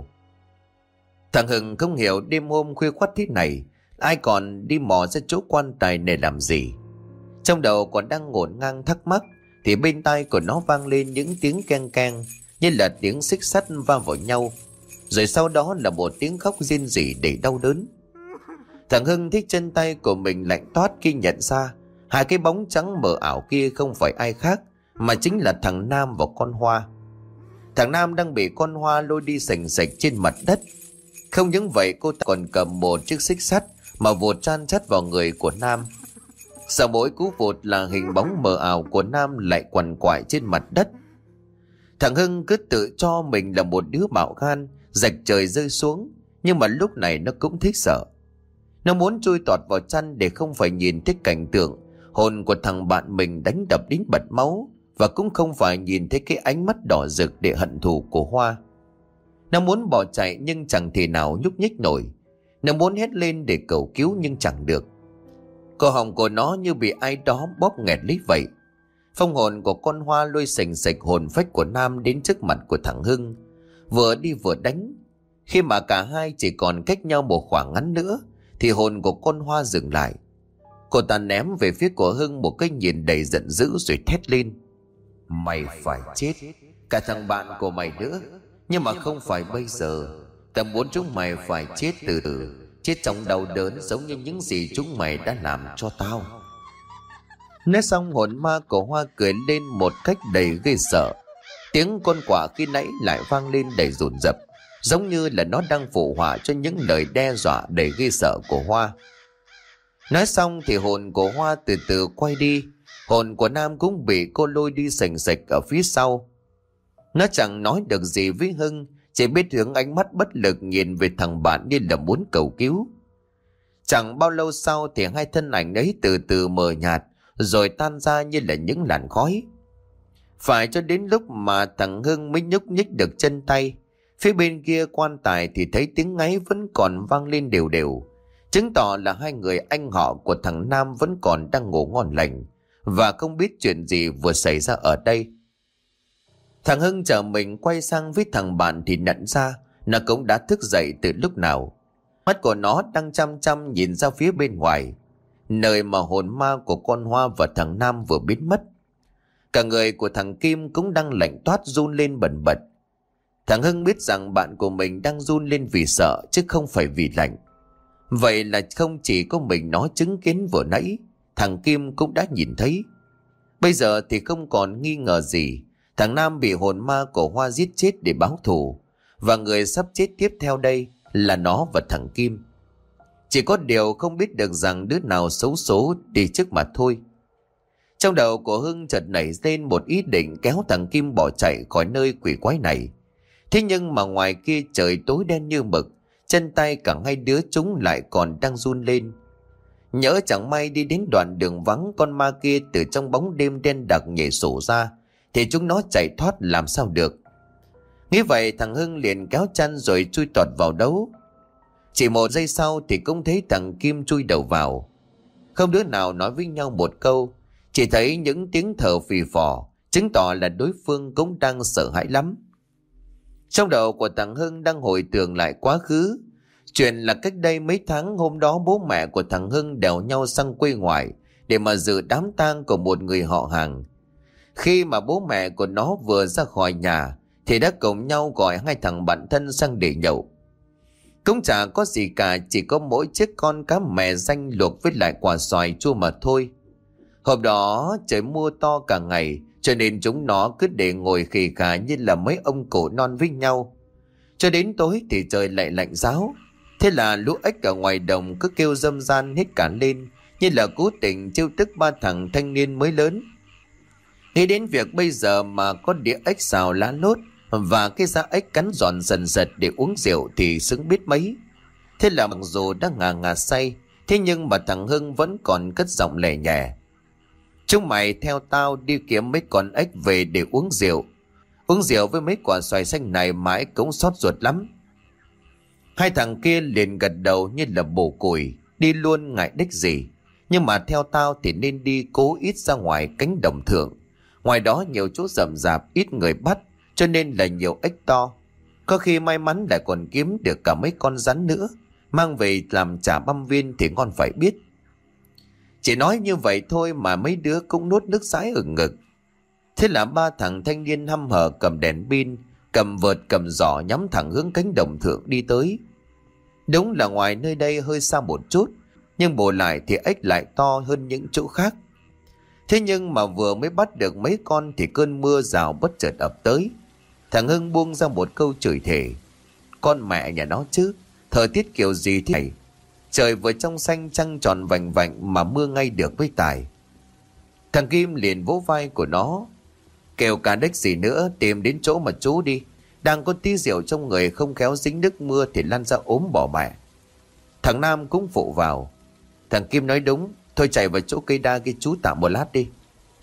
Thằng Hưng không hiểu đêm hôm khuya khoắt thế này ai còn đi mò ra chỗ quan tài này làm gì. Trong đầu còn đang ngổn ngang thắc mắc thì bên tai của nó vang lên những tiếng keng keng như là tiếng xích sắt va vào nhau, rồi sau đó là một tiếng khóc rên rỉ để đau đớn. Thằng Hưng thấy chân tay của mình lạnh toát khi nhận ra hai cái bóng trắng mờ ảo kia không phải ai khác mà chính là thằng Nam và con Hoa. Thằng Nam đang bị con Hoa lôi đi sành sạch trên mặt đất. Không những vậy, cô ta còn cầm một chiếc xích sắt mà vụt chan chắt vào người của Nam. Sau mỗi cú vụt là hình bóng mờ ảo của Nam lại quằn quại trên mặt đất. Thằng Hưng cứ tự cho mình là một đứa bạo gan, rạch trời rơi xuống, nhưng mà lúc này nó cũng thích sợ. Nó muốn chui tọt vào chăn để không phải nhìn thấy cảnh tượng hồn của thằng bạn mình đánh đập đến bật máu, và cũng không phải nhìn thấy cái ánh mắt đỏ rực để hận thù của Hoa. Nó muốn bỏ chạy nhưng chẳng thể nào nhúc nhích nổi. Nó muốn hét lên để cầu cứu nhưng chẳng được. Cổ họng của nó như bị ai đó bóp nghẹt lấy vậy. Phong hồn của con Hoa lôi sành sạch hồn phách của Nam đến trước mặt của thằng Hưng, vừa đi vừa đánh. Khi mà cả hai chỉ còn cách nhau một khoảng ngắn nữa thì hồn của con Hoa dừng lại. Cô ta ném về phía của Hưng một cái nhìn đầy giận dữ rồi thét lên: "Mày phải chết, cả thằng bạn của mày nữa. Nhưng mà không phải bây giờ. Tao muốn chúng mày phải chết từ từ, chết trong đau đớn giống như những gì chúng mày đã làm cho tao." Nói xong, hồn ma của Hoa cười lên một cách đầy ghê sợ. Tiếng con quạ khi nãy lại vang lên đầy dồn dập, giống như là nó đang phụ họa cho những lời đe dọa đầy ghê sợ của Hoa. Nói xong thì hồn của Hoa từ từ quay đi. Hồn của Nam cũng bị cô lôi đi sành sạch ở phía sau. Nó chẳng nói được gì với Hưng, chỉ biết hướng ánh mắt bất lực nhìn về thằng bạn như là muốn cầu cứu. Chẳng bao lâu sau thì hai thân ảnh ấy từ từ mờ nhạt, rồi tan ra như là những làn khói. Phải cho đến lúc mà thằng Hưng mới nhúc nhích được chân tay, phía bên kia quan tài thì thấy tiếng ngáy vẫn còn vang lên đều đều, chứng tỏ là hai người anh họ của thằng Nam vẫn còn đang ngủ ngon lành và không biết chuyện gì vừa xảy ra ở đây. Thằng Hưng chờ mình quay sang với thằng bạn thì nhận ra nó cũng đã thức dậy từ lúc nào. Mắt của nó đang chăm chăm nhìn ra phía bên ngoài, nơi mà hồn ma của con Hoa và thằng Nam vừa biến mất. Cả người của thằng Kim cũng đang lạnh toát run lên bần bật. Thằng Hưng biết rằng bạn của mình đang run lên vì sợ chứ không phải vì lạnh. Vậy là không chỉ có mình nó chứng kiến vừa nãy, thằng Kim cũng đã nhìn thấy. Bây giờ thì không còn nghi ngờ gì, thằng Nam bị hồn ma của Hoa giết chết để báo thù, và người sắp chết tiếp theo đây là nó và thằng Kim. Chỉ có điều không biết được rằng đứa nào xấu số đi trước mà thôi. Trong đầu của Hưng chợt nảy lên một ý định kéo thằng Kim bỏ chạy khỏi nơi quỷ quái này. Thế nhưng mà ngoài kia trời tối đen như mực, chân tay cả hai đứa chúng lại còn đang run lên. Nhỡ chẳng may đi đến đoạn đường vắng, con ma kia từ trong bóng đêm đen đặc nhảy sổ ra, thì chúng nó chạy thoát làm sao được. Nghĩ vậy thằng Hưng liền kéo chăn rồi chui tọt vào đấu. Chỉ một giây sau thì cũng thấy thằng Kim chui đầu vào. Không đứa nào nói với nhau một câu, chỉ thấy những tiếng thở phì phò, chứng tỏ là đối phương cũng đang sợ hãi lắm. Trong đầu của thằng Hưng đang hồi tưởng lại quá khứ. Chuyện là cách đây mấy tháng, hôm đó bố mẹ của thằng Hưng đèo nhau sang quê ngoại để mà dự đám tang của một người họ hàng. Khi mà bố mẹ của nó vừa ra khỏi nhà thì đã cùng nhau gọi hai thằng bạn thân sang để nhậu. Cũng chả có gì cả, chỉ có mỗi chiếc con cá mè ranh luộc với lại quả xoài chua mà thôi. Hôm đó trời mưa to cả ngày, cho nên chúng nó cứ để ngồi khì khà như là mấy ông cổ non với nhau. Cho đến tối thì trời lại lạnh ráo. Thế là lũ ếch ở ngoài đồng cứ kêu râm ran hết cả lên, như là cố tình trêu tức ba thằng thanh niên mới lớn. Nghĩ đến việc bây giờ mà có đĩa ếch xào lá lốt và cái da ếch cắn giòn dần dật để uống rượu thì xứng biết mấy. Thế là mặc dù đã ngà ngà say, thế nhưng mà thằng Hưng vẫn còn cất giọng lẻ nhẹ: "Chúng mày theo tao đi kiếm mấy con ếch về để uống rượu. Uống rượu với mấy quả xoài xanh này mãi cũng xót ruột lắm." Hai thằng kia liền gật đầu như là bổ củi, đi luôn ngại đích gì. Nhưng mà theo tao thì nên đi cố ít ra ngoài cánh đồng thượng. Ngoài đó nhiều chỗ rậm rạp, ít người bắt, cho nên là nhiều ếch to. Có khi may mắn lại còn kiếm được cả mấy con rắn nữa, mang về làm chả băm viên thì ngon phải biết. Chỉ nói như vậy thôi mà mấy đứa cũng nuốt nước dãi ở ngực. Thế là ba thằng thanh niên hăm hở cầm đèn pin, cầm vợt cầm giỏ nhắm thẳng hướng cánh đồng thượng đi tới. Đúng là ngoài nơi đây hơi xa một chút, nhưng bù lại thì ếch lại to hơn những chỗ khác. Thế nhưng mà vừa mới bắt được mấy con thì cơn mưa rào bất chợt ập tới. Thằng Hưng buông ra một câu chửi thề: "Con mẹ nhà nó chứ, thời tiết kiểu gì thế này? Trời vừa trong xanh trăng tròn vành vạnh mà mưa ngay được với tài." Thằng Kim liền vỗ vai của nó: "Kêu cả đếch gì nữa, tìm đến chỗ mà trú đi. Đang có tí rượu trong người, không khéo dính nước mưa thì lăn ra ốm bỏ mẹ." Thằng Nam cũng phụ vào: "Thằng Kim nói đúng, thôi chạy vào chỗ cây đa kia trú tạm một lát đi."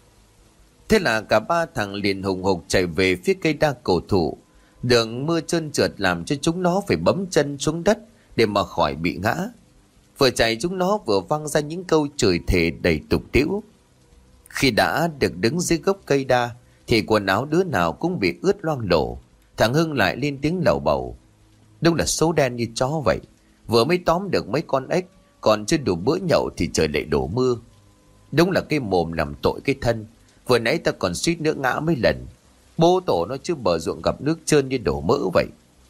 Thế là cả ba thằng liền hùng hục chạy về phía cây đa cổ thụ. Đường mưa trơn trượt làm cho chúng nó phải bấm chân xuống đất để mà khỏi bị ngã. Vừa chạy chúng nó vừa văng ra những câu chửi thề đầy tục tĩu. Khi đã được đứng dưới gốc cây đa thì quần áo đứa nào cũng bị ướt loang lổ. Thằng Hưng lại lên tiếng lầu bầu: "Đúng là số đen như chó vậy. Vừa mới tóm được mấy con ếch, còn chưa đủ bữa nhậu thì trời lại đổ mưa. Đúng là cái mồm làm tội cái thân. Vừa nãy ta còn suýt nữa ngã mấy lần. Bố tổ nó chứ bờ ruộng gặp nước trơn như đổ mỡ vậy."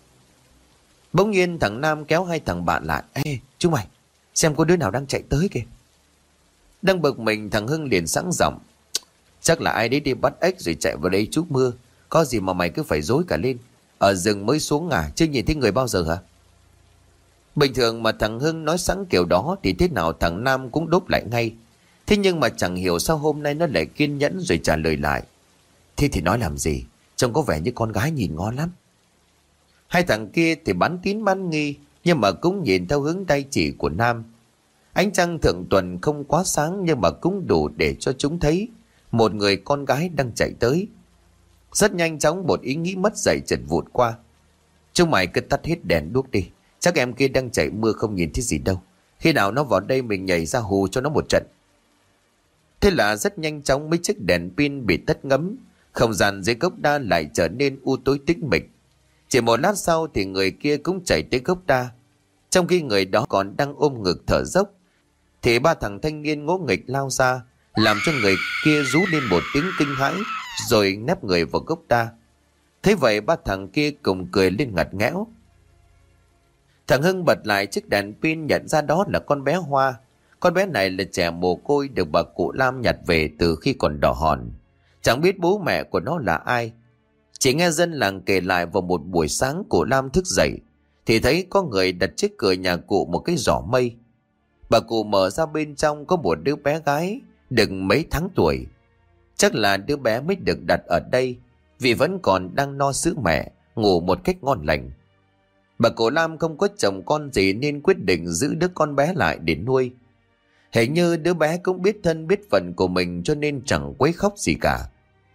Bỗng nhiên thằng Nam kéo hai thằng bạn lại: "Ê chúng mày, xem có đứa nào đang chạy tới kìa." Đang bực mình, thằng Hưng liền sẵn giọng: "Chắc là ai đấy đi bắt ếch rồi chạy vào đây trút mưa. Có gì mà mày cứ phải dối cả lên. Ở rừng mới xuống à, chưa nhìn thấy người bao giờ hả?" Bình thường mà thằng Hưng nói sẵn kiểu đó thì thế nào thằng Nam cũng đốt lại ngay. Thế nhưng mà chẳng hiểu sao hôm nay nó lại kiên nhẫn rồi trả lời lại: "Thế thì nói làm gì, trông có vẻ như con gái nhìn ngon lắm." Hai thằng kia thì bán tín bán nghi, nhưng mà cũng nhìn theo hướng tay chỉ của Nam. Ánh trăng thượng tuần không quá sáng, nhưng mà cũng đủ để cho chúng thấy một người con gái đang chạy tới. Rất nhanh chóng một ý nghĩ mất dạy chợt vụt qua: "Chúng mày cứ tắt hết đèn đuốc đi, chắc em kia đang chạy mưa không nhìn thấy gì đâu. Khi nào nó vào đây mình nhảy ra hù cho nó một trận." Thế là rất nhanh chóng mấy chiếc đèn pin bị tắt ngấm, không gian dưới gốc đa lại trở nên u tối tĩnh mịch. Chỉ một lát sau thì người kia cũng chạy tới gốc đa. Trong khi người đó còn đang ôm ngực thở dốc thì ba thằng thanh niên ngỗ nghịch lao ra, làm cho người kia rú lên một tiếng kinh hãi rồi nép người vào gốc đa. Thế vậy ba thằng kia cùng cười lên ngặt nghẽo. Thằng Hưng bật lại chiếc đèn pin, nhận ra đó là con bé Hoa. Con bé này là trẻ mồ côi được bà cụ Lam nhặt về từ khi còn đỏ hòn. Chẳng biết bố mẹ của nó là ai. Chỉ nghe dân làng kể lại vào một buổi sáng cụ Lam thức dậy thì thấy có người đặt trước cửa nhà cụ một cái giỏ mây. Bà cụ mở ra, bên trong có một đứa bé gái được mấy tháng tuổi. Chắc là đứa bé mới được đặt ở đây vì vẫn còn đang no sữa mẹ, ngủ một cách ngon lành. Bà cụ Lam không có chồng con gì nên quyết định giữ đứa con bé lại để nuôi. Hình như đứa bé cũng biết thân biết phận của mình cho nên chẳng quấy khóc gì cả.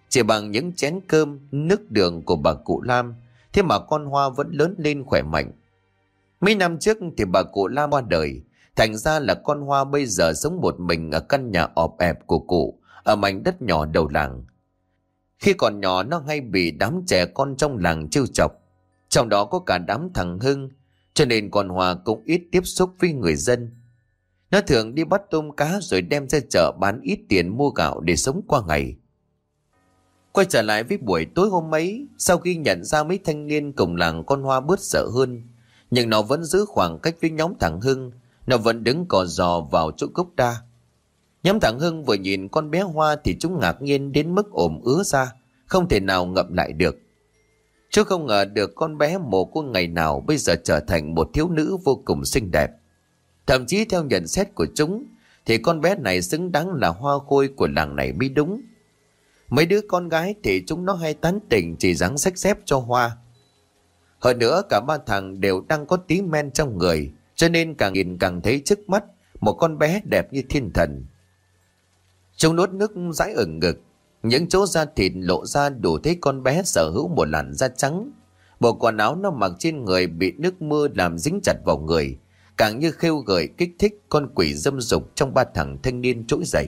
Chỉ bằng những chén cơm, nước đường của bà cụ Lam, thế mà con Hoa vẫn lớn lên khỏe mạnh. Mấy năm trước thì bà cụ Lam qua đời, thành ra là con Hoa bây giờ sống một mình ở căn nhà ọp ẹp của cụ, ở mảnh đất nhỏ đầu làng. Khi còn nhỏ nó hay bị đám trẻ con trong làng trêu chọc, trong đó có cả đám thằng Hưng, cho nên con Hoa cũng ít tiếp xúc với người dân. Nó thường đi bắt tôm cá rồi đem ra chợ bán ít tiền mua gạo để sống qua ngày. Quay trở lại với buổi tối hôm ấy, sau khi nhận ra mấy thanh niên cùng làng, con Hoa bớt sợ hơn, nhưng nó vẫn giữ khoảng cách với nhóm thằng Hưng. Nó vẫn đứng cò giò vào chỗ gốc đa. Nhóm thằng Hưng vừa nhìn con bé Hoa thì chúng ngạc nhiên đến mức ồm ứa ra, không thể nào ngậm lại được. Chứ không ngờ được con bé mồ côi ngày nào bây giờ trở thành một thiếu nữ vô cùng xinh đẹp. Thậm chí theo nhận xét của chúng thì con bé này xứng đáng là hoa khôi của làng này mới đúng. Mấy đứa con gái thì chúng nó hay tán tỉnh chỉ dáng xách xếp cho Hoa. Hơn nữa cả ba thằng đều đang có tí men trong người, cho nên càng nhìn càng thấy trước mắt một con bé đẹp như thiên thần. Chúng nuốt nước dãi ở ngực, những chỗ da thịt lộ ra đủ thấy con bé sở hữu một làn da trắng. Bộ quần áo nó mặc trên người bị nước mưa làm dính chặt vào người, càng như khêu gợi kích thích con quỷ dâm dục trong ba thằng thanh niên trỗi dậy.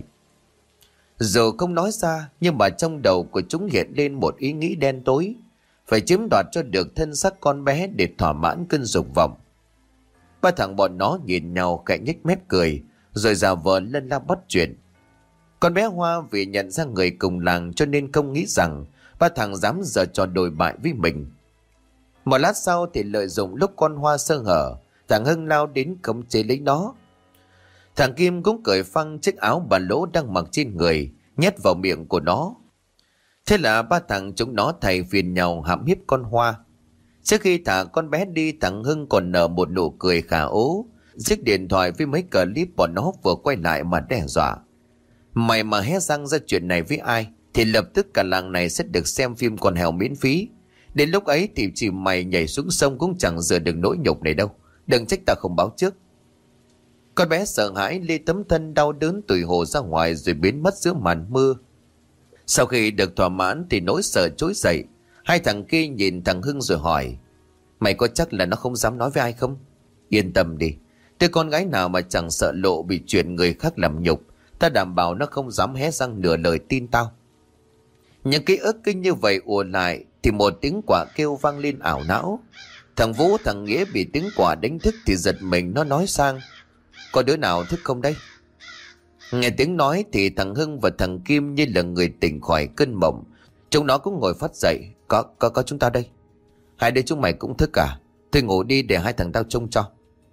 Dù không nói ra, nhưng mà trong đầu của chúng hiện lên một ý nghĩ đen tối, phải chiếm đoạt cho được thân xác con bé để thỏa mãn cơn dục vọng. Ba thằng bọn nó nhìn nhau khẽ nhếch mép cười, rồi giả vờ lân la bắt chuyện. Con bé Hoa vì nhận ra người cùng làng cho nên không nghĩ rằng ba thằng dám giở trò đồi bại với mình. Một lát sau thì lợi dụng lúc con Hoa sơ hở, thằng Hưng lao đến khống chế lấy nó. Thằng Kim cũng cởi phăng chiếc áo bà lỗ đang mặc trên người, nhét vào miệng của nó. Thế là ba thằng chúng nó thay phiền nhau hãm hiếp con Hoa. Trước khi thả con bé đi, thằng Hưng còn nở một nụ cười khả ố, chiếc điện thoại với mấy clip bọn nó vừa quay lại mà đe dọa. Mày mà hé răng ra chuyện này với ai thì lập tức cả làng này sẽ được xem phim con heo miễn phí. Đến lúc ấy thì chỉ mày nhảy xuống sông cũng chẳng rửa được nỗi nhục này đâu. Đừng trách ta không báo trước. Con bé sợ hãi lê tấm thân đau đớn tủi hổ ra ngoài rồi biến mất giữa màn mưa. Sau khi được thỏa mãn thì nỗi sợ trỗi dậy. Hai thằng kia nhìn thằng Hưng rồi hỏi: Mày có chắc là nó không dám nói với ai không? Yên tâm đi, đứa con gái nào mà chẳng sợ lộ bị chuyện người khác làm nhục, ta đảm bảo nó không dám hé răng nửa lời tin tao. Những ký ức kinh như vậy ùa lại thì một tiếng quả kêu vang lên ảo não. Thằng Vũ, thằng Nghĩa bị tiếng quả đánh thức thì giật mình, nó nói sang: Có đứa nào thức không đây? Nghe tiếng nói thì thằng Hưng và thằng Kim như là người tỉnh khỏi cơn mộng. Chúng nó cũng ngồi phát dậy. Có, có, có chúng ta đây. Hai đứa chúng mày cũng thức cả. Thôi ngủ đi để hai thằng tao trông cho.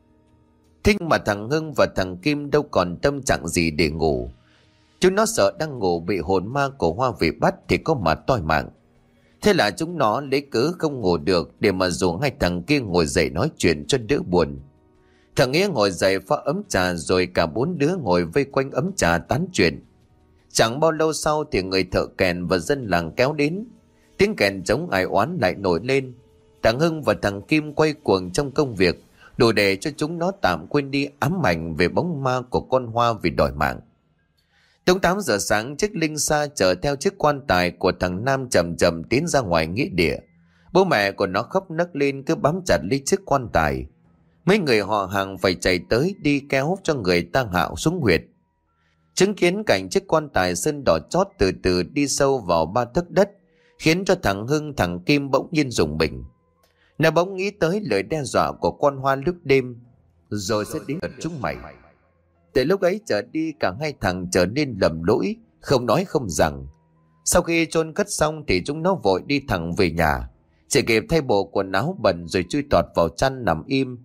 Thế mà thằng Hưng và thằng Kim đâu còn tâm trạng gì để ngủ. Chúng nó sợ đang ngủ bị hồn ma của Hoa về bắt thì có mà toi mạng. Thế là chúng nó lấy cớ không ngủ được để mà rủ hai thằng kia ngồi dậy nói chuyện cho đỡ buồn. Thằng Nghĩa ngồi dậy pha ấm trà rồi cả bốn đứa ngồi vây quanh ấm trà tán chuyện. Chẳng bao lâu sau thì người thợ kèn và dân làng kéo đến. Tiếng kèn trống ai oán lại nổi lên. Thằng Hưng và thằng Kim quay cuồng trong công việc, đủ để cho chúng nó tạm quên đi ám ảnh về bóng ma của con Hoa vì đòi mạng. Đúng tám giờ sáng, chiếc linh xa chở theo chiếc quan tài của thằng Nam chậm chậm tiến ra ngoài nghĩa địa. Bố mẹ của nó khóc nấc lên cứ bám chặt lấy chiếc quan tài. Mấy người họ hàng phải chạy tới đi kéo cho người ta hạo xuống huyệt. Chứng kiến cảnh chiếc quan tài sơn đỏ chót từ từ đi sâu vào ba tấc đất khiến cho thằng Hưng, thằng Kim bỗng nhiên rùng mình. Nó bỗng nghĩ tới lời đe dọa của con Hoa lúc đêm, rồi sẽ đến lượt chúng mày. Từ lúc ấy trở đi cả hai thằng trở nên lầm lỗi, không nói không rằng. Sau khi chôn cất xong thì chúng nó vội đi thẳng về nhà, chỉ kịp thay bộ quần áo bẩn rồi chui tọt vào chăn nằm im.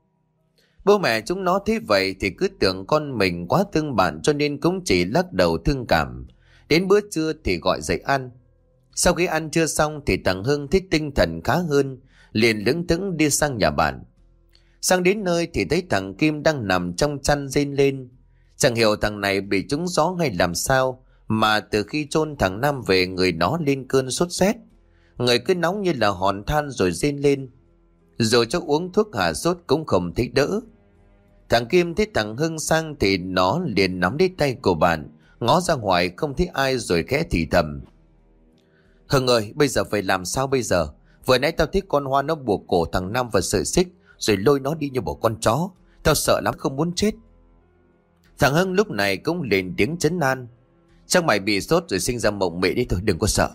Bố mẹ chúng nó thấy vậy thì cứ tưởng con mình quá thương bạn cho nên cũng chỉ lắc đầu thương cảm. Đến bữa trưa thì gọi dậy ăn. Sau khi ăn trưa xong thì thằng Hưng thấy tinh thần khá hơn, liền lững thững đi sang nhà bạn. Sang đến nơi thì thấy thằng Kim đang nằm trong chăn rên lên. Chẳng hiểu thằng này bị trúng gió hay làm sao mà từ khi chôn thằng Nam về người nó lên cơn sốt rét. Người cứ nóng như là hòn than rồi rên lên. Rồi cho uống thuốc hạ sốt cũng không thấy đỡ. Thằng Kim thấy thằng Hưng sang thì nó liền nắm lấy tay của bạn, ngó ra ngoài không thấy ai rồi khẽ thì thầm: Hưng ơi, bây giờ phải làm sao bây giờ? Vừa nãy tao thấy con Hoa nó buộc cổ thằng Nam vào sợi xích, rồi lôi nó đi như một con chó. Tao sợ lắm, không muốn chết. Thằng Hưng lúc này cũng lên tiếng trấn an. Chắc mày bị sốt rồi sinh ra mộng mị đi thôi, đừng có sợ.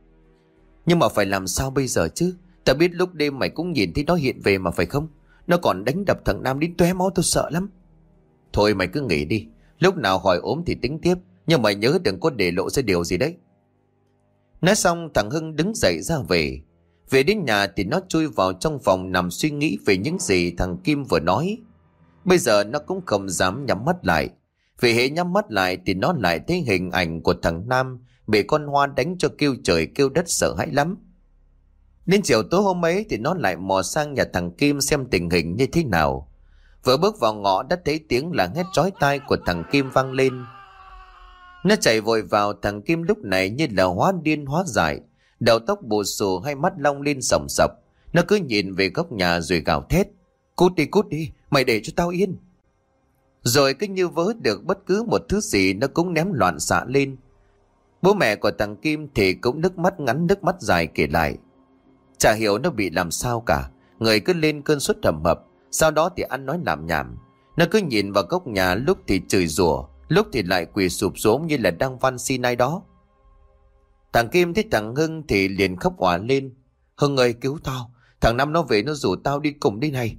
Nhưng mà phải làm sao bây giờ chứ? Tao biết lúc đêm mày cũng nhìn thấy nó hiện về mà phải không? Nó còn đánh đập thằng Nam đến tóe máu, tôi sợ lắm. Thôi mày cứ nghỉ đi, lúc nào hỏi ốm thì tính tiếp. Nhưng mày nhớ đừng có để lộ ra điều gì đấy. Nói xong thằng Hưng đứng dậy ra về. Về đến nhà thì nó chui vào trong phòng nằm suy nghĩ về những gì thằng Kim vừa nói. Bây giờ nó cũng không dám nhắm mắt lại. Vì hễ nhắm mắt lại thì nó lại thấy hình ảnh của thằng Nam bị con Hoa đánh cho kêu trời kêu đất, sợ hãi lắm. Đến chiều tối hôm ấy thì nó lại mò sang nhà thằng Kim xem tình hình như thế nào. Vừa bước vào ngõ đã thấy tiếng là hét chói tai của thằng Kim vang lên. Nó chạy vội vào. Thằng Kim lúc này như là hóa điên hóa dại, đầu tóc bù xù, hai mắt long lên sòng sọc. Nó cứ nhìn về góc nhà rồi gào thét: Cút đi, cút đi, mày để cho tao yên. Rồi cứ như vớ được bất cứ một thứ gì nó cũng ném loạn xạ lên. Bố mẹ của thằng Kim thì cũng nước mắt ngắn nước mắt dài kể lại. Chả hiểu nó bị làm sao cả, người cứ lên cơn sốt trầm mập, sau đó thì ăn nói làm nhảm. Nó cứ nhìn vào góc nhà, lúc thì chửi rủa, lúc thì lại quỳ sụp xuống như là đang van xin ai đó. Thằng Kim thấy thằng Hưng thì liền khóc òa lên: Hưng ơi, cứu tao, thằng Năm nó về nó rủ tao đi cùng đi này.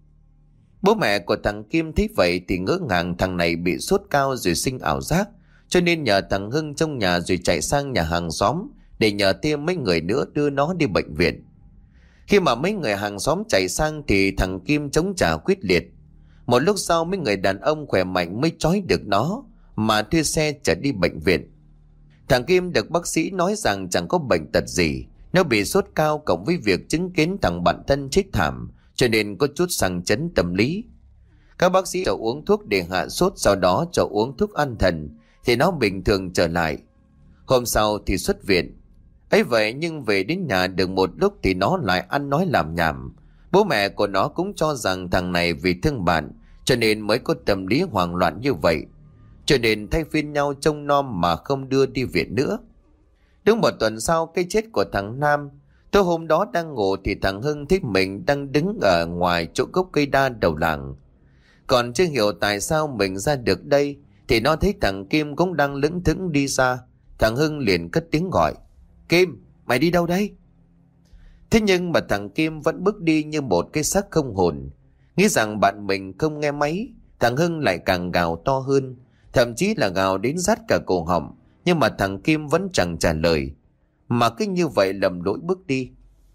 Bố mẹ của thằng Kim thấy vậy thì ngỡ ngàng, thằng này bị sốt cao rồi sinh ảo giác, cho nên nhờ thằng Hưng trong nhà rồi chạy sang nhà hàng xóm để nhờ thêm mấy người nữa đưa nó đi bệnh viện. Khi mà mấy người hàng xóm chạy sang thì thằng Kim chống trả quyết liệt. Một lúc sau mấy người đàn ông khỏe mạnh mới trói được nó mà thuê xe chở đi bệnh viện. Thằng Kim được bác sĩ nói rằng chẳng có bệnh tật gì, nó bị sốt cao cộng với việc chứng kiến thằng bạn thân chết thảm, cho nên có chút sang chấn tâm lý. Các bác sĩ cho uống thuốc để hạ sốt, sau đó cho uống thuốc an thần thì nó bình thường trở lại. Hôm sau thì xuất viện. Ấy vậy nhưng về đến nhà được một lúc thì nó lại ăn nói làm nhảm. Bố mẹ của nó cũng cho rằng thằng này vì thương bạn cho nên mới có tâm lý hoảng loạn như vậy, cho nên thay phiên nhau trông nom mà không đưa đi viện nữa. Đúng một tuần sau cái chết của thằng Nam, tối hôm đó đang ngủ thì thằng Hưng thấy mình đang đứng ở ngoài chỗ gốc cây đa đầu làng. Còn chưa hiểu tại sao mình ra được đây thì nó thấy thằng Kim cũng đang lững thững đi ra. Thằng Hưng liền cất tiếng gọi: Kim, mày đi đâu đây? Thế nhưng mà thằng Kim vẫn bước đi như một cái xác không hồn. Nghĩ rằng bạn mình không nghe máy, thằng Hưng lại càng gào to hơn, thậm chí là gào đến rát cả cổ họng. Nhưng mà thằng Kim vẫn chẳng trả lời, mà cứ như vậy lầm lỗi bước đi.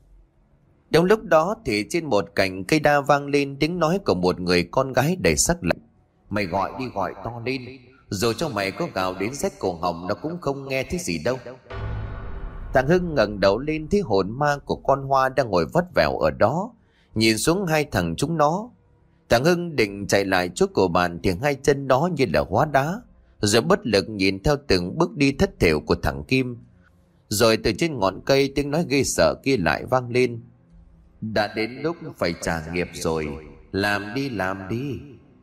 Trong lúc đó thì trên một cành cây đa vang lên tiếng nói của một người con gái đầy sắc lạnh: Mày gọi đi, gọi to lên, dù cho mày có gào đến rét cổ họng nó cũng không nghe thấy gì đâu. Thằng Hưng ngẩng đầu lên thấy hồn ma của con Hoa đang ngồi vắt vẻo ở đó, nhìn xuống hai thằng chúng nó. Thằng Hưng định chạy lại chỗ của bạn thì hai chân nó như là hóa đá, rồi bất lực nhìn theo từng bước đi thất thểu của thằng Kim. Rồi từ trên ngọn cây tiếng nói ghê sợ kia lại vang lên: Đã đến lúc phải trả nghiệp rồi, làm đi làm đi.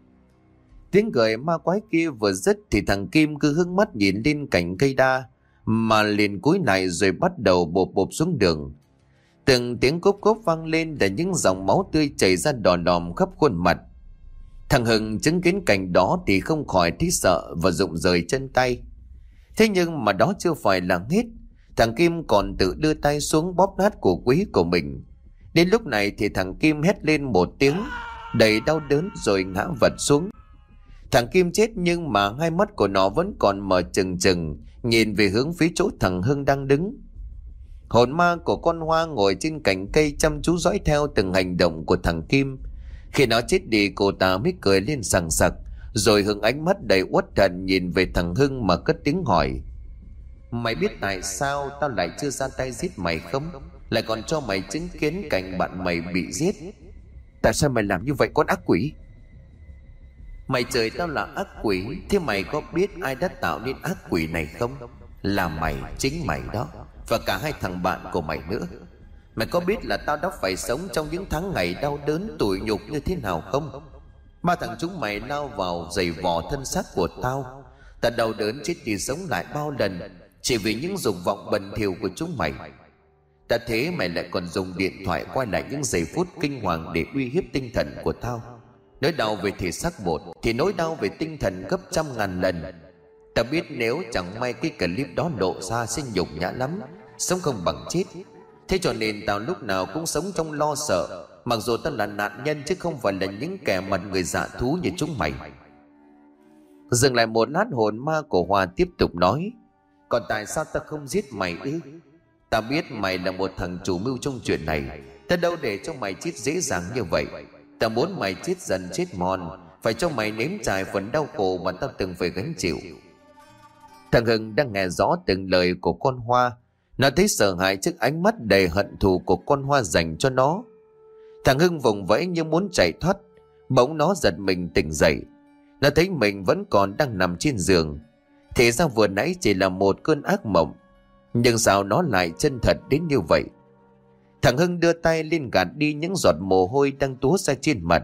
Tiếng cười ma quái kia vừa dứt thì thằng Kim cứ hướng mắt nhìn lên cành cây đa mà liền cúi lại rồi bắt đầu bộp bộp xuống đường. Từng tiếng cốp cốp vang lên là những dòng máu tươi chảy ra đỏ đòm khắp khuôn mặt. Thằng Hưng chứng kiến cảnh đó thì không khỏi thấy sợ và rụng rời chân tay. Thế nhưng mà đó chưa phải là hết. Thằng Kim còn tự đưa tay xuống bóp nát cổ quý của mình. Đến lúc này thì thằng Kim hét lên một tiếng đầy đau đớn rồi ngã vật xuống. Thằng Kim chết nhưng mà hai mắt của nó vẫn còn mở trừng trừng nhìn về hướng phía chỗ thằng Hưng đang đứng. Hồn ma của con Hoa ngồi trên cành cây chăm chú dõi theo từng hành động của thằng Kim. Khi nó chết đi, cô ta mới cười lên sằng sặc, rồi hướng ánh mắt đầy uất hận nhìn về thằng Hưng mà cất tiếng hỏi: Mày biết tại sao tao lại chưa ra tay giết mày không? Lại còn cho mày chứng kiến cảnh bạn mày bị giết. Tại sao mày làm như vậy con ác quỷ? Mày chửi tao là ác quỷ, thế mày có biết ai đã tạo nên ác quỷ này không? Là mày, chính mày đó, và cả hai thằng bạn của mày nữa. Mày có biết là tao đã phải sống trong những tháng ngày đau đớn tủi nhục như thế nào không? Ba thằng chúng mày lao vào giày vò thân xác của tao, ta đau đớn chết đi sống lại bao lần, chỉ vì những dục vọng bẩn thỉu của chúng mày. Đã thế mày lại còn dùng điện thoại quay lại những giây phút kinh hoàng để uy hiếp tinh thần của tao. Nỗi đau về thể xác một thì nỗi đau về tinh thần gấp trăm ngàn lần. Tao biết nếu chẳng may cái clip đó lộ ra sẽ nhục nhã lắm, sống không bằng chết. Thế cho nên tao lúc nào cũng sống trong lo sợ, mặc dù tao là nạn nhân chứ không phải là những kẻ mặt người dạ thú như chúng mày. Dừng lại một lát, hồn ma của Hoa tiếp tục nói: Còn tại sao tao không giết mày ư? Tao biết mày là một thằng chủ mưu trong chuyện này. Tao đâu để cho mày chết dễ dàng như vậy. Tao muốn mày chết dần chết mòn, phải cho mày nếm trải phần đau khổ mà tao từng phải gánh chịu. Thằng Hưng đang nghe rõ từng lời của con Hoa. Nó thấy sợ hãi trước ánh mắt đầy hận thù của con Hoa dành cho nó. Thằng Hưng vùng vẫy như muốn chạy thoát. Bỗng nó giật mình tỉnh dậy. Nó thấy mình vẫn còn đang nằm trên giường. Thì ra vừa nãy chỉ là một cơn ác mộng, nhưng sao nó lại chân thật đến như vậy? Thằng Hưng đưa tay lên gạt đi những giọt mồ hôi đang túa ra trên mặt.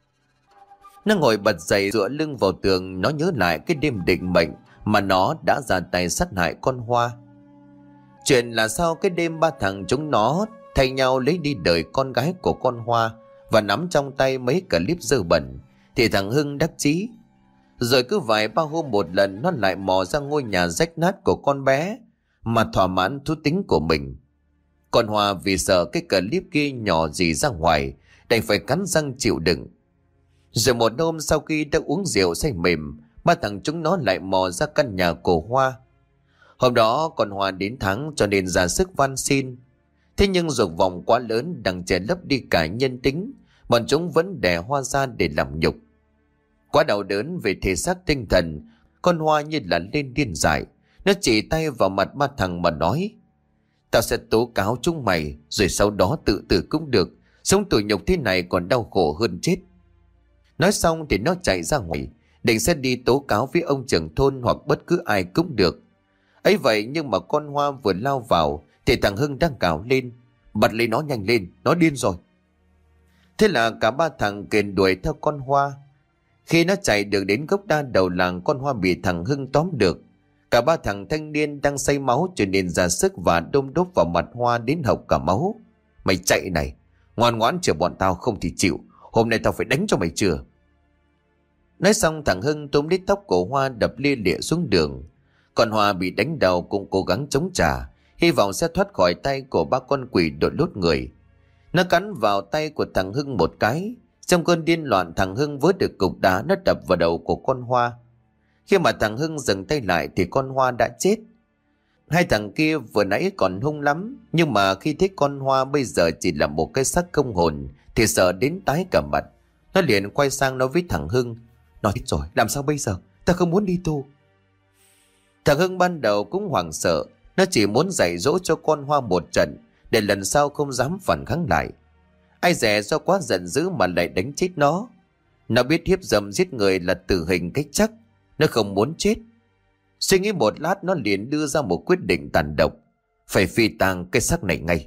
Nó ngồi bật dậy dựa lưng vào tường. Nó nhớ lại cái đêm định mệnh mà nó đã ra tay sát hại con Hoa. Chuyện là sau cái đêm ba thằng chúng nó thay nhau lấy đi đời con gái của con Hoa và nắm trong tay mấy clip dơ bẩn, thì thằng Hưng đắc chí. Rồi cứ vài ba hôm một lần nó lại mò ra ngôi nhà rách nát của con bé mà thỏa mãn thú tính của mình. Con Hoa vì sợ cái clip kia nhỏ gì ra ngoài, đành phải cắn răng chịu đựng. Rồi một hôm sau khi đã uống rượu say mềm, ba thằng chúng nó lại mò ra căn nhà của Hoa. Hôm đó con Hoa đến tháng cho nên ra sức van xin. Thế nhưng dục vọng quá lớn đang che lấp đi cả nhân tính, bọn chúng vẫn đè Hoa ra để làm nhục. Quá đau đớn về thể xác tinh thần, con Hoa như là lên điên dại. Nó chỉ tay vào mặt ba thằng mà nói: Tao sẽ tố cáo chúng mày, rồi sau đó tự tử cũng được. Sống tủi nhục thế này còn đau khổ hơn chết. Nói xong thì nó chạy ra ngoài, định sẽ đi tố cáo với ông trưởng thôn hoặc bất cứ ai cũng được. Ấy vậy nhưng mà con Hoa vừa lao vào thì thằng Hưng đang cào lên: Bật lấy nó nhanh lên, nó điên rồi. Thế là cả ba thằng kền đuổi theo con Hoa. Khi nó chạy được đến gốc đa đầu làng, con Hoa bị thằng Hưng tóm được. Cả ba thằng thanh niên đang say máu cho nên ra sức và đôm đốp vào mặt Hoa đến hộc cả máu. Mày chạy này, ngoan ngoãn chờ bọn tao không thì chịu. Hôm nay tao phải đánh cho mày chưa. Nói xong thằng Hưng túm lấy tóc của Hoa đập lia lịa xuống đường. Còn Hoa bị đánh đầu cũng cố gắng chống trả, hy vọng sẽ thoát khỏi tay của ba con quỷ đội lốt người. Nó cắn vào tay của thằng Hưng một cái. Trong cơn điên loạn, thằng Hưng vớt được cục đá, nó đập vào đầu của con Hoa. Khi mà thằng Hưng dừng tay lại thì con Hoa đã chết. Hai thằng kia vừa nãy còn hung lắm, nhưng mà khi thấy con Hoa bây giờ chỉ là một cái xác không hồn thì sợ đến tái cả mặt. Nó liền quay sang nói với thằng Hưng: Nói hết rồi, làm sao bây giờ? Ta không muốn đi tù. Thằng Hưng ban đầu cũng hoảng sợ. Nó chỉ muốn dạy dỗ cho con Hoa một trận để lần sau không dám phản kháng lại. Ai dè do quá giận dữ mà lại đánh chết nó. Nó biết hiếp dâm giết người là tử hình cách chắc. Nó không muốn chết. Suy nghĩ một lát, nó liền đưa ra một quyết định tàn độc: phải phi tang cái xác này ngay.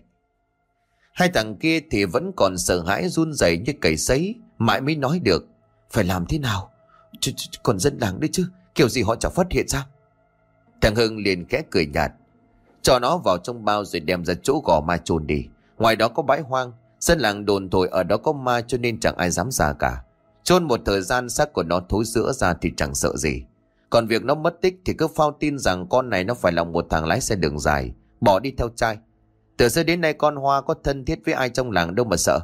Hai thằng kia thì vẫn còn sợ hãi run rẩy như cầy sấy, mãi mới nói được: Phải làm thế nào? Ch -ch Còn dân làng đấy chứ, kiểu gì họ chẳng phát hiện ra. Thằng Hưng liền khẽ cười nhạt: Cho nó vào trong bao rồi đem ra chỗ gò ma chôn đi. Ngoài đó có bãi hoang, dân làng đồn thổi ở đó có ma cho nên chẳng ai dám ra cả. Chôn một thời gian xác của nó thối rữa ra thì chẳng sợ gì. Còn việc nó mất tích thì cứ phao tin rằng con này nó phải là một thằng lái xe đường dài, bỏ đi theo trai. Từ xưa đến nay con Hoa có thân thiết với ai trong làng đâu mà sợ.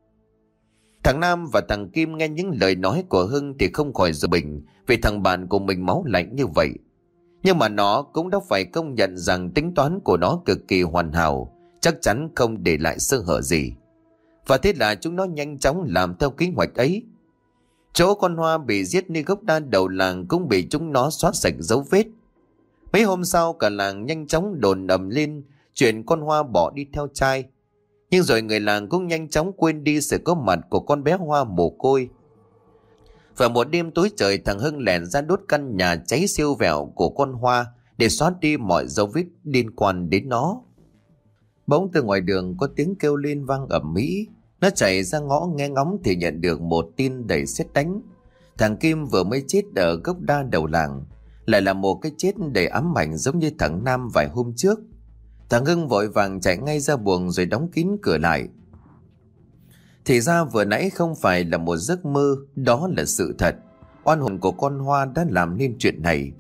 Thằng Nam và thằng Kim nghe những lời nói của Hưng thì không khỏi giật mình vì thằng bạn của mình máu lạnh như vậy. Nhưng mà nó cũng đã phải công nhận rằng tính toán của nó cực kỳ hoàn hảo, chắc chắn không để lại sơ hở gì. Và thế là chúng nó nhanh chóng làm theo kế hoạch ấy. Chỗ con Hoa bị giết nơi gốc đa đầu làng cũng bị chúng nó xóa sạch dấu vết. Mấy hôm sau cả làng nhanh chóng đồn ầm lên chuyện con Hoa bỏ đi theo trai. Nhưng rồi người làng cũng nhanh chóng quên đi sự có mặt của con bé Hoa mồ côi. Và một đêm tối trời, thằng Hưng lẻn ra đốt căn nhà cháy siêu vẹo của con Hoa để xóa đi mọi dấu vết liên quan đến nó. Bỗng từ ngoài đường có tiếng kêu lên vang ầm ĩ. Nó chạy ra ngõ nghe ngóng thì nhận được một tin đầy sét đánh. Thằng Kim vừa mới chết ở gốc đa đầu làng. lại là một cái chết đầy ám ảnh giống như thằng Nam vài hôm trước. Thằng Hưng vội vàng chạy ngay ra buồng rồi đóng kín cửa lại. Thì ra vừa nãy không phải là một giấc mơ, đó là sự thật. Oan hồn của con Hoa đã làm nên chuyện này.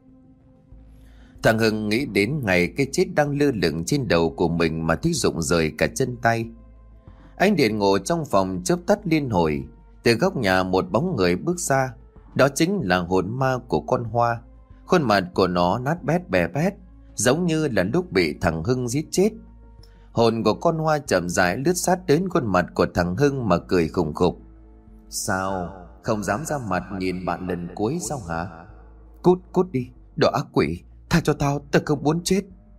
Thằng Hưng nghĩ đến ngày cái chết đang lơ lửng trên đầu của mình mà thấy rụng rời cả chân tay. Ánh điện ngủ trong phòng chớp tắt liên hồi. Từ góc nhà một bóng người bước ra. Đó chính là hồn ma của con Hoa. Khuôn mặt của nó nát bét bè bét, giống như là lúc bị thằng Hưng giết chết. Hồn của con Hoa chậm rãi lướt sát đến khuôn mặt của thằng Hưng mà cười khùng khục. Sao? Không dám ra mặt nhìn bạn lần cuối sao hả? Cút cút đi, đồ ác quỷ, tha cho tao, tao không muốn chết.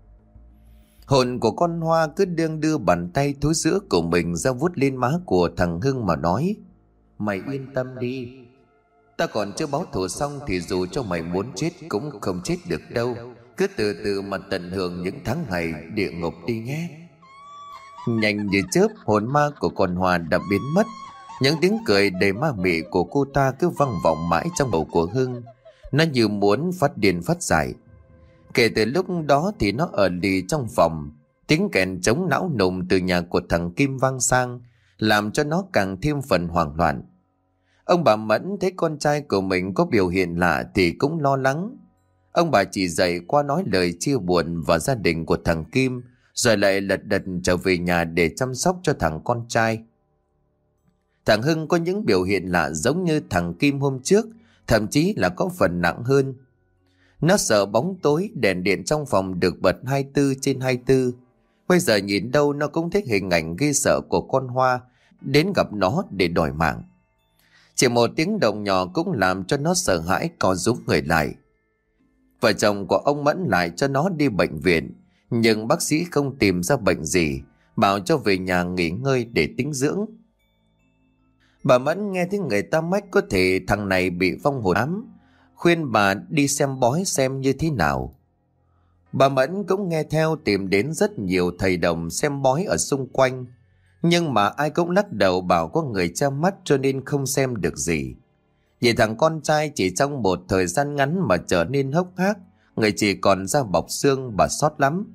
Hồn của con Hoa cứ đương đưa bàn tay thối rữa của mình ra vuốt lên má của thằng Hưng mà nói: Mày yên tâm đi, ta còn chưa báo thù xong thì dù cho mày muốn chết cũng không chết được đâu. Cứ từ từ mà tận hưởng những tháng ngày địa ngục đi nhé. Nhanh như chớp, hồn ma của con Hoa đã biến mất. Những tiếng cười đầy ma mị của cô ta cứ vang vọng mãi trong đầu của Hưng. Nó như muốn phát điên phát giải. Kể từ lúc đó thì nó ở lì trong phòng. Tiếng kèn trống não nùng từ nhà của thằng Kim vang sang, làm cho nó càng thêm phần hoảng loạn. Ông bà Mẫn thấy con trai của mình có biểu hiện lạ thì cũng lo lắng. Ông bà chỉ dạy qua nói lời chia buồn vào gia đình của thằng Kim, rồi lại lật đật trở về nhà để chăm sóc cho thằng con trai. Thằng Hưng có những biểu hiện lạ giống như thằng Kim hôm trước, thậm chí là có phần nặng hơn. Nó sợ bóng tối, đèn điện trong phòng được bật hai mươi tư trên hai mươi tư. Bây giờ nhìn đâu nó cũng thấy hình ảnh ghê sợ của con Hoa đến gặp nó để đòi mạng. Chỉ một tiếng động nhỏ cũng làm cho nó sợ hãi co rúm người lại. Vợ chồng của ông Mẫn lại cho nó đi bệnh viện, nhưng bác sĩ không tìm ra bệnh gì, bảo cho về nhà nghỉ ngơi để tĩnh dưỡng. Bà Mẫn nghe thấy người ta mách có thể thằng này bị vong hồn ám, khuyên bà đi xem bói xem như thế nào. Bà Mẫn cũng nghe theo, tìm đến rất nhiều thầy đồng xem bói ở xung quanh, nhưng mà ai cũng lắc đầu bảo có người che mắt cho nên không xem được gì. Nhìn thằng con trai chỉ trong một thời gian ngắn mà trở nên hốc hác, người chỉ còn da bọc xương, bà xót lắm.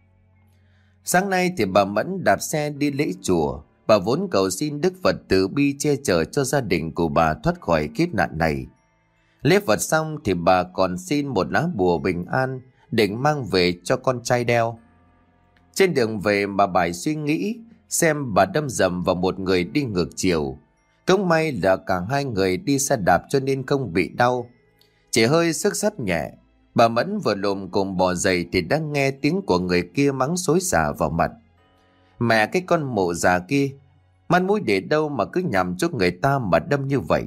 Sáng nay thì bà Mẫn đạp xe đi lễ chùa. Bà vốn cầu xin Đức Phật từ bi che chở cho gia đình của bà thoát khỏi kiếp nạn này. Lễ Phật xong thì bà còn xin một lá bùa bình an định mang về cho con trai đeo. Trên đường về bà Bài suy nghĩ xem bà đâm dầm vào một người đi ngược chiều. Cũng may là cả hai người đi xe đạp cho nên không bị đau, chỉ hơi sức sắt nhẹ. Bà Mẫn vừa lồm cùng bò dậy thì đã nghe tiếng của người kia mắng xối xả vào mặt. Mẹ cái con mụ già kia, mặt mũi để đâu mà cứ nhằm cho người ta mà đâm như vậy.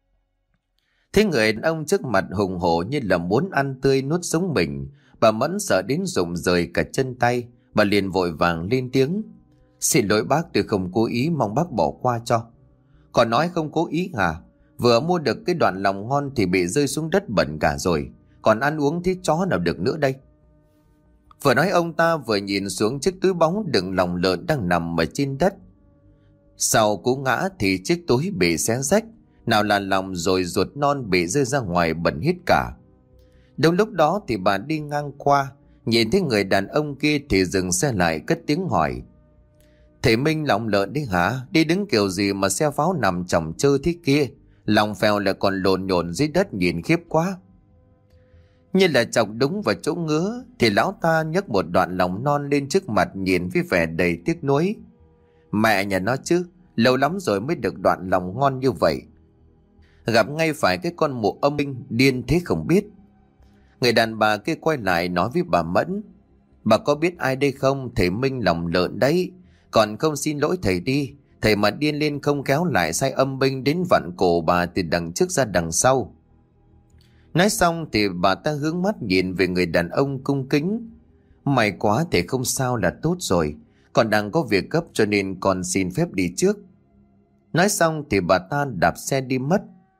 Thế người đàn ông trước mặt hùng hổ như là muốn ăn tươi nuốt sống mình, bà Mẫn sợ đến rụng rời cả chân tay. Bà liền vội vàng lên tiếng: Xin lỗi bác, tôi không cố ý, mong bác bỏ qua cho. Còn nói không cố ý hả? Vừa mua được cái đoạn lòng ngon thì bị rơi xuống đất bẩn cả rồi, còn ăn uống thế chó nào được nữa đây. Vừa nói ông ta vừa nhìn xuống chiếc túi bóng đựng lòng lợn đang nằm ở trên đất. Sau cú ngã thì chiếc túi bị xé rách, nào là lòng rồi ruột non bị rơi ra ngoài bẩn hết cả. Đúng lúc đó thì bà đi ngang qua, nhìn thấy người đàn ông kia thì dừng xe lại cất tiếng hỏi: Thầy Minh lòng lợn đi hả? Đi đứng kiểu gì mà xe pháo nằm chồng chơ thế kia, lòng phèo lại còn lộn nhộn dưới đất nhìn khiếp quá. Như là chọc đúng vào chỗ ngứa thì lão ta nhấc một đoạn lòng non lên trước mặt nhìn với vẻ đầy tiếc nuối. Mẹ nhà nó chứ, lâu lắm rồi mới được đoạn lòng ngon như vậy. Gặp ngay phải cái con mụ âm minh điên thế không biết. Người đàn bà kia quay lại nói với bà Mẫn: Bà có biết ai đây không? Thầy Minh lòng lợn đấy. Còn không xin lỗi thầy đi. Thầy mà điên lên không kéo lại sai âm binh đến vặn cổ bà từ đằng trước ra đằng sau. Nói xong thì bà ta hướng mắt nhìn về người đàn ông cung kính: May quá, thầy không sao là tốt rồi. Còn đang có việc gấp cho nên con xin phép đi trước. Nói xong thì bà ta đạp xe đi mất.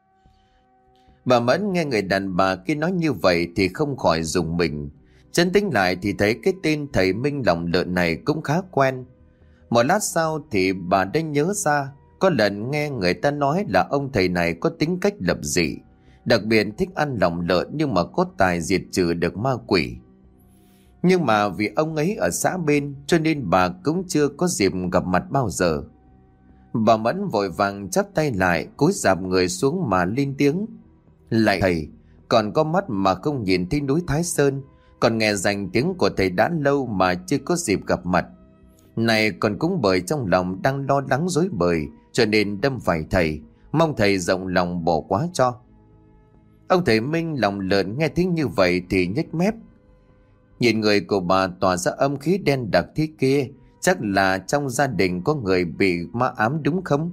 Bà Mẫn nghe người đàn bà kia nói như vậy thì không khỏi rùng mình. Chân tính lại thì thấy cái tên thầy Minh lòng lợn này cũng khá quen. Một lát sau thì bà đã nhớ ra, có lần nghe người ta nói là ông thầy này có tính cách lập dị, Đặc biệt thích ăn lòng lợn nhưng mà có tài diệt trừ được ma quỷ. Nhưng mà vì ông ấy ở xã bên cho nên bà cũng chưa có dịp gặp mặt bao giờ. Bà Mẫn vội vàng chắp tay lại, cúi rạp người xuống mà lên tiếng: "Lạy thầy, còn có mắt mà không nhìn thấy núi Thái Sơn, còn nghe danh tiếng của thầy đã lâu mà chưa có dịp gặp mặt. Này còn cũng bởi trong lòng đang lo lắng rối bời cho nên đâm phải thầy, mong thầy rộng lòng bỏ quá cho." Ông thầy Minh lòng lợn nghe thấy như vậy thì nhếch mép. Nhìn người của bà tỏa ra âm khí đen đặc thế kia, chắc là trong gia đình có người bị ma ám đúng không?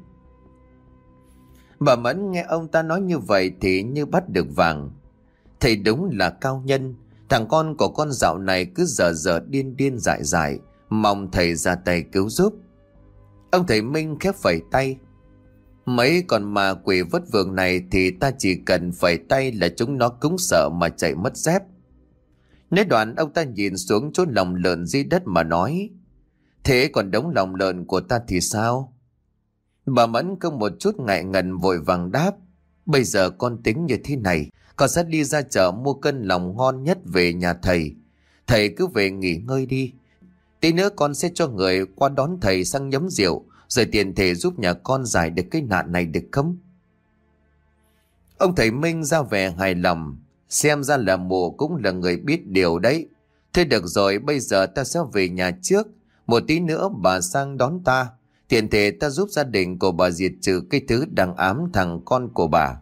Bà Mẫn nghe ông ta nói như vậy thì như bắt được vàng. Thầy đúng là cao nhân, thằng con của con dạo này cứ dở dở điên điên dại dại, mong thầy ra tay cứu giúp. Ông thầy Minh khép phẩy tay: "Mấy con ma quỷ vất vưởng này thì ta chỉ cần phẩy tay là chúng nó cũng sợ mà chạy mất dép." Nói đoạn ông ta nhìn xuống chỗ lòng lợn dưới đất mà nói: "Thế còn đống lòng lợn của ta thì sao?" Bà Mẫn không một chút ngại ngần vội vàng đáp: "Bây giờ con tính như thế này, con sẽ đi ra chợ mua cân lòng ngon nhất về nhà thầy. Thầy cứ về nghỉ ngơi đi. Tí nữa con sẽ cho người qua đón thầy sang nhấm rượu, rồi tiền thể giúp nhà con giải được cái nạn này được không?" Ông thầy Minh ra vẻ hài lòng, xem ra là mụ cũng là người biết điều đấy. "Thế được rồi, bây giờ ta sẽ về nhà trước, một tí nữa bà sang đón ta, tiền thể ta giúp gia đình của bà diệt trừ cái thứ đang ám thằng con của bà."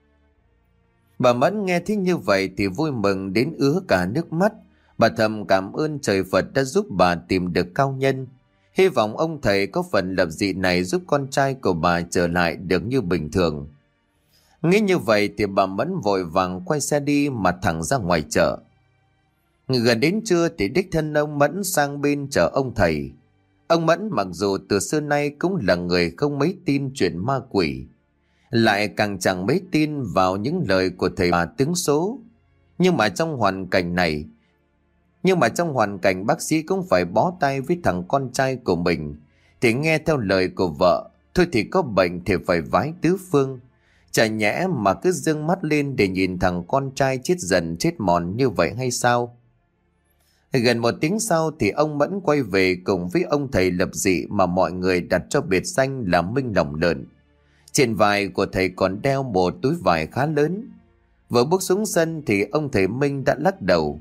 Bà Mẫn nghe thấy như vậy thì vui mừng đến ứa cả nước mắt. Bà thầm cảm ơn trời Phật đã giúp bà tìm được cao nhân. Hy vọng ông thầy có phần lập dị này giúp con trai của bà trở lại được như bình thường. Nghĩ như vậy thì bà Mẫn vội vàng quay xe đi mà thẳng ra ngoài chợ. Gần đến trưa thì đích thân ông Mẫn sang bên chở ông thầy. Ông Mẫn mặc dù từ xưa nay cũng là người không mấy tin chuyện ma quỷ, lại càng chẳng mấy tin vào những lời của thầy bà tướng số. Nhưng mà trong hoàn cảnh này, nhưng mà trong hoàn cảnh bác sĩ cũng phải bó tay với thằng con trai của mình, thì nghe theo lời của vợ, thôi thì có bệnh thì phải vái tứ phương. Chả nhẽ mà cứ dương mắt lên để nhìn thằng con trai chết dần chết mòn như vậy hay sao? Gần một tiếng sau thì ông Mẫn quay về cùng với ông thầy lập dị mà mọi người đặt cho biệt danh là Minh Lòng Lợn. Trên vai của thầy còn đeo một túi vải khá lớn. Vừa bước xuống sân thì ông thầy Minh đã lắc đầu: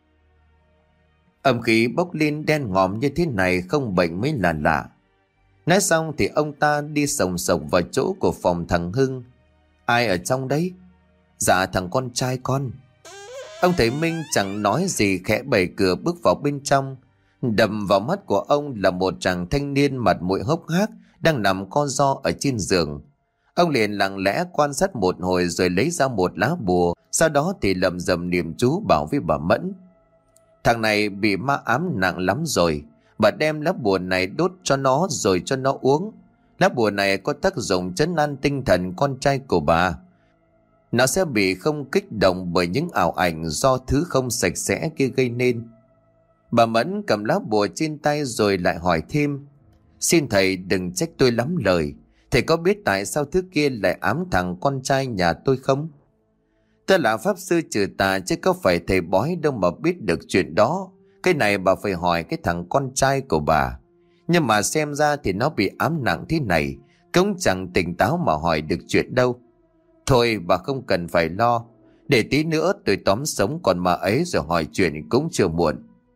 "Âm khí bốc lên đen ngòm như thế này không bệnh mới là lạ." Nói xong thì ông ta đi sồng sộc vào chỗ của phòng thằng Hưng. "Ai ở trong đấy?" "Dạ thằng con trai con." Ông thầy Minh chẳng nói gì khẽ bày cửa bước vào bên trong. Đầm vào mắt của ông là một chàng thanh niên mặt mũi hốc hác đang nằm co ro ở trên giường. Ông liền lặng lẽ quan sát một hồi rồi lấy ra một lá bùa, sau đó thì lầm rầm niệm chú bảo với bà Mẫn: "Thằng này bị ma ám nặng lắm rồi, bà đem lá bùa này đốt cho nó rồi cho nó uống. Lá bùa này có tác dụng trấn an tinh thần con trai của bà. Nó sẽ bị không kích động bởi những ảo ảnh do thứ không sạch sẽ kia gây nên." Bà Mẫn cầm lá bùa trên tay rồi lại hỏi thêm: "Xin thầy đừng trách tôi lắm lời, thầy có biết tại sao thứ kia lại ám thằng con trai nhà tôi không?" "Tôi là pháp sư trừ tà chứ có phải thầy bói đâu mà biết được chuyện đó. Cái này bà phải hỏi cái thằng con trai của bà. Nhưng mà xem ra thì nó bị ám nặng thế này, cũng chẳng tỉnh táo mà hỏi được chuyện đâu. Thôi bà không cần phải lo, để tí nữa tôi tóm sống con ma ấy rồi hỏi chuyện cũng chưa muộn."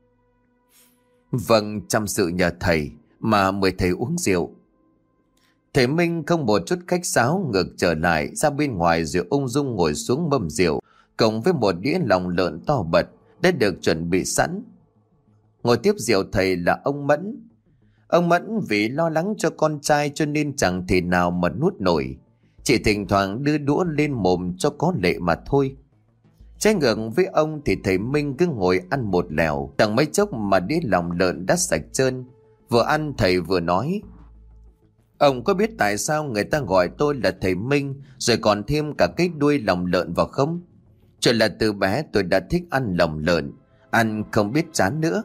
"Vâng, chăm sự nhờ thầy, mà mời thầy uống rượu." Thầy Minh không một chút khách sáo ngược trở lại ra bên ngoài rồi ung dung ngồi xuống mâm rượu cộng với một đĩa lòng lợn to bật đã được chuẩn bị sẵn. Ngồi tiếp rượu thầy là ông Mẫn. Ông Mẫn vì lo lắng cho con trai cho nên chẳng thể nào mà nuốt nổi, chỉ thỉnh thoảng đưa đũa lên mồm cho có lệ mà thôi. Trái ngược với ông thì thầy Minh cứ ngồi ăn một lèo, chẳng mấy chốc mà đĩa lòng lợn đã sạch trơn. Vừa ăn thầy vừa nói: "Ông có biết tại sao người ta gọi tôi là thầy Minh rồi còn thêm cả cái đuôi lòng lợn vào không? Chuyện là từ bé tôi đã thích ăn lòng lợn, ăn không biết chán nữa.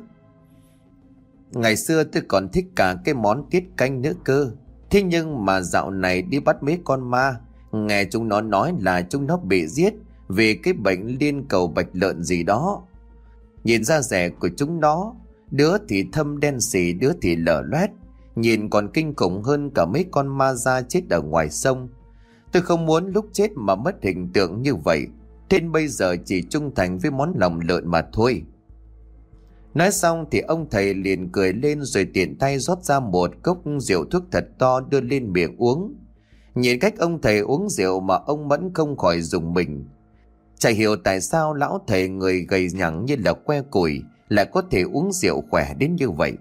Ngày xưa tôi còn thích cả cái món tiết canh nữa cơ. Thế nhưng mà dạo này đi bắt mấy con ma Nghe chúng nó nói là chúng nó bị giết vì cái bệnh liên cầu bạch lợn gì đó. Nhìn da rẻ của chúng nó, đứa thì thâm đen xì, đứa thì lở loét, nhìn còn kinh khủng hơn cả mấy con ma da chết ở ngoài sông. Tôi không muốn lúc chết mà mất hình tượng như vậy, nên bây giờ chỉ trung thành với món lòng lợn mà thôi. Nói xong thì ông thầy liền cười lên rồi tiện tay rót ra một cốc rượu thuốc thật to đưa lên miệng uống. Nhìn cách ông thầy uống rượu mà ông Mẫn không khỏi rùng mình. Chả hiểu tại sao lão thầy người gầy nhẳng như là que củi lại có thể uống rượu khỏe đến như vậy.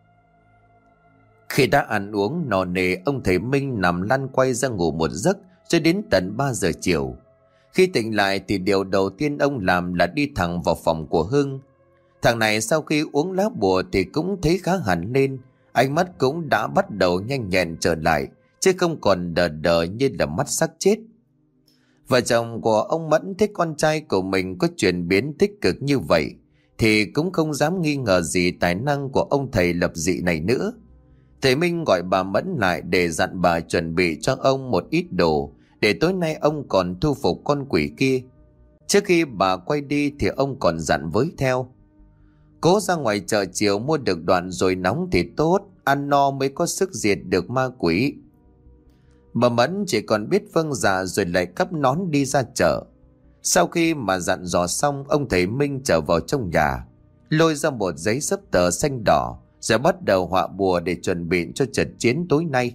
Khi đã ăn uống no nê, ông thầy Minh nằm lăn quay ra ngủ một giấc cho đến tận ba giờ chiều. Khi tỉnh lại thì điều đầu tiên ông làm là đi thẳng vào phòng của Hưng. Thằng này sau khi uống lá bùa thì cũng thấy khá hẳn lên, ánh mắt cũng đã bắt đầu nhanh nhẹn trở lại, chứ không còn đờ đờ như là mắt xác chết. Vợ chồng của ông Mẫn thấy con trai của mình có chuyển biến tích cực như vậy thì cũng không dám nghi ngờ gì tài năng của ông thầy lập dị này nữa. Thầy Minh gọi bà Mẫn lại để dặn bà chuẩn bị cho ông một ít đồ để tối nay ông còn thu phục con quỷ kia. Trước khi bà quay đi thì ông còn dặn với theo: cố ra ngoài chợ chiều mua được đoạn rồi nóng thì tốt, ăn no mới có sức diệt được ma quỷ. Bà Mẫn chỉ còn biết vâng dạ rồi lại cắp nón đi ra chợ. Sau khi mà dặn dò xong, ông thầy Minh trở vào trong nhà, lôi ra một giấy xấp tờ xanh đỏ rồi bắt đầu họa bùa để chuẩn bị cho trận chiến tối nay.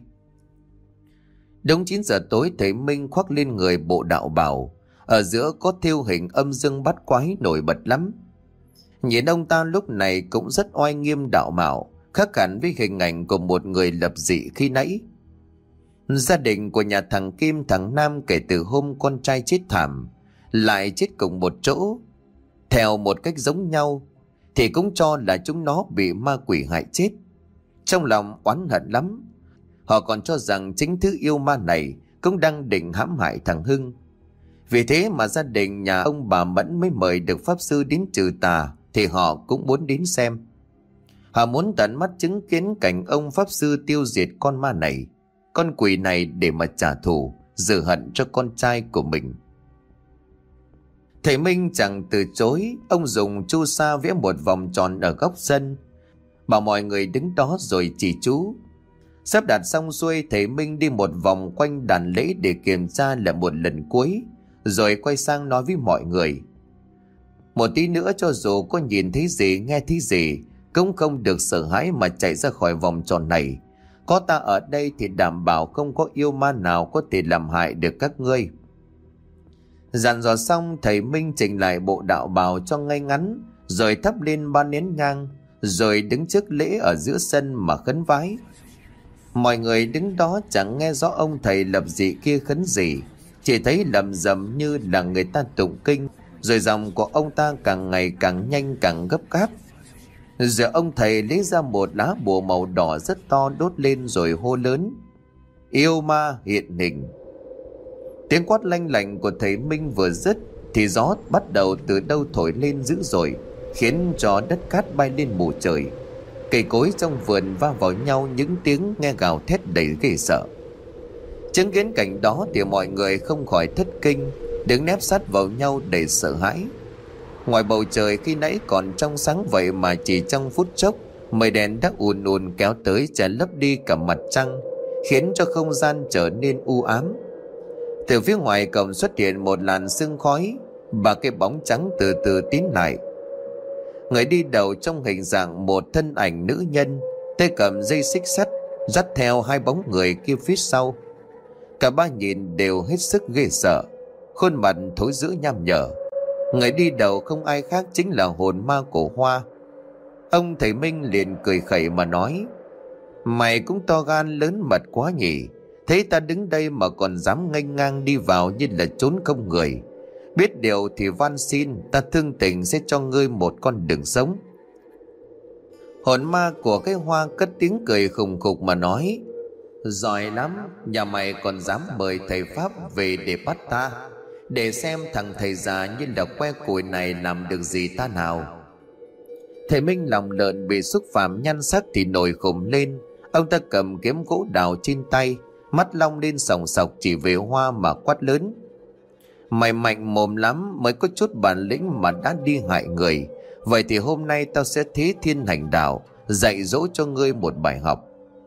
Đúng chín giờ tối, thầy Minh khoác lên người bộ đạo bào, ở giữa có thêu hình âm dương bát quái nổi bật lắm. Nhìn ông ta lúc này cũng rất oai nghiêm đạo mạo, khác hẳn với hình ảnh của một người lập dị khi nãy. Gia đình của nhà thằng Kim thằng Nam kể từ hôm con trai chết thảm lại chết cùng một chỗ theo một cách giống nhau thì cũng cho là chúng nó bị ma quỷ hại chết. Trong lòng oán hận lắm, họ còn cho rằng chính thứ yêu ma này cũng đang định hãm hại thằng Hưng. Vì thế mà gia đình nhà ông bà Mẫn mới mời được pháp sư đến trừ tà, thì họ cũng muốn đến xem. Họ muốn tận mắt chứng kiến cảnh ông pháp sư tiêu diệt con ma này, con quỷ này, để mà trả thù, rửa hận cho con trai của mình. Thầy Minh chẳng từ chối, ông dùng chu sa vẽ một vòng tròn ở góc sân, bảo mọi người đứng đó rồi chỉ chú. Sắp đặt xong xuôi, thầy Minh đi một vòng quanh đàn lễ để kiểm tra lại một lần cuối, rồi quay sang nói với mọi người: một tí nữa cho dù có nhìn thấy gì nghe thấy gì cũng không được sợ hãi mà chạy ra khỏi vòng tròn này. Có ta ở đây thì đảm bảo không có yêu ma nào có thể làm hại được các ngươi. Dặn dò xong, thầy Minh chỉnh lại bộ đạo bào cho ngay ngắn, rồi thắp lên ba nén nhang, rồi đứng trước lễ ở giữa sân mà khấn vái. Mọi người đứng đó chẳng nghe rõ ông thầy lập dị kia khấn gì, chỉ thấy lầm rầm như là người ta tụng kinh, rồi giọng của ông ta càng ngày càng nhanh, càng gấp gáp. Giờ ông thầy lấy ra một lá bùa màu đỏ rất to đốt lên rồi hô lớn: yêu ma hiện hình. Tiếng quát lanh lảnh của thầy Minh vừa dứt thì gió bắt đầu từ đâu thổi lên dữ dội, khiến cho đất cát bay lên mù trời. Cây cối trong vườn va vào nhau, những tiếng nghe gào thét đầy ghê sợ. Chứng kiến cảnh đó thì mọi người không khỏi thất kinh, đứng nép sát vào nhau để sợ hãi. Ngoài bầu trời khi nãy còn trong sáng vậy mà chỉ trong phút chốc, mây đen đã ùn ùn kéo tới che lấp đi cả mặt trăng, khiến cho không gian trở nên u ám. Từ phía ngoài cổng xuất hiện một làn sương khói, và cái bóng trắng từ từ tiến lại. Người đi đầu trong hình dạng một thân ảnh nữ nhân, tay cầm dây xích sắt, dắt theo hai bóng người kia phía sau. Cả ba nhìn đều hết sức ghê sợ, khuôn mặt thối rữa nham nhở. Người đi đầu không ai khác chính là hồn ma của Hoa. Ông thầy Minh liền cười khẩy mà nói: mày cũng to gan lớn mật quá nhỉ, thấy ta đứng đây mà còn dám nghênh ngang đi vào như là trốn không người. Biết điều thì van xin, ta thương tình sẽ cho ngươi một con đường sống. Hồn ma của cái Hoa cất tiếng cười khùng khục mà nói: giỏi lắm, nhà mày còn dám mời thầy Pháp về để bắt ta, để xem thằng thầy già như là que củi này làm được gì ta nào. Thầy Minh lòng lợn bị xúc phạm nhan sắc thì nổi khùng lên. Ông ta cầm kiếm gỗ đào trên tay, mắt long lên sòng sọc chỉ về Hoa mà quát lớn: Mày mạnh mồm lắm, mới có chút bản lĩnh mà đã đi hại người. Vậy thì hôm nay tao sẽ thế thiên hành đạo, dạy dỗ cho ngươi một bài học.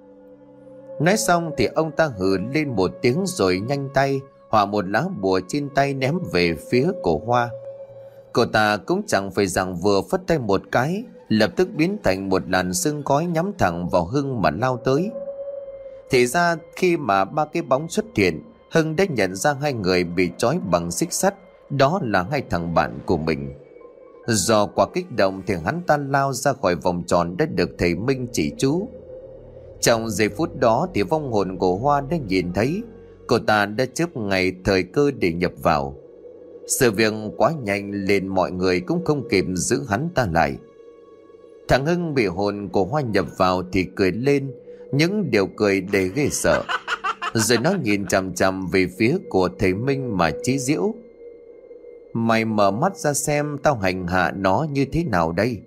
Nói xong thì ông ta hừ lên một tiếng rồi nhanh tay họa một lá bùa trên tay ném về phía cổ Hoa. Cô ta cũng chẳng phải rằng vừa phất tay một cái, lập tức biến thành một làn sương khói nhắm thẳng vào Hưng mà lao tới. Thì ra khi mà ba cái bóng xuất hiện, Hưng đã nhận ra hai người bị trói bằng xích sắt, đó là hai thằng bạn của mình. Do quá kích động thì hắn ta lao ra khỏi vòng tròn đã được thầy Minh chỉ chú. Trong giây phút đó thì vong hồn của Hoa đã nhìn thấy, cô ta đã chớp ngay thời cơ để nhập vào. Sự việc quá nhanh nên mọi người cũng không kịp giữ hắn ta lại. Thằng Hưng bị hồn của Hoa nhập vào thì cười lên những điều cười đầy ghê sợ, rồi nó nhìn chằm chằm về phía của thầy Minh mà chí giễu: Mày mở mắt ra xem tao hành hạ nó như thế nào đây.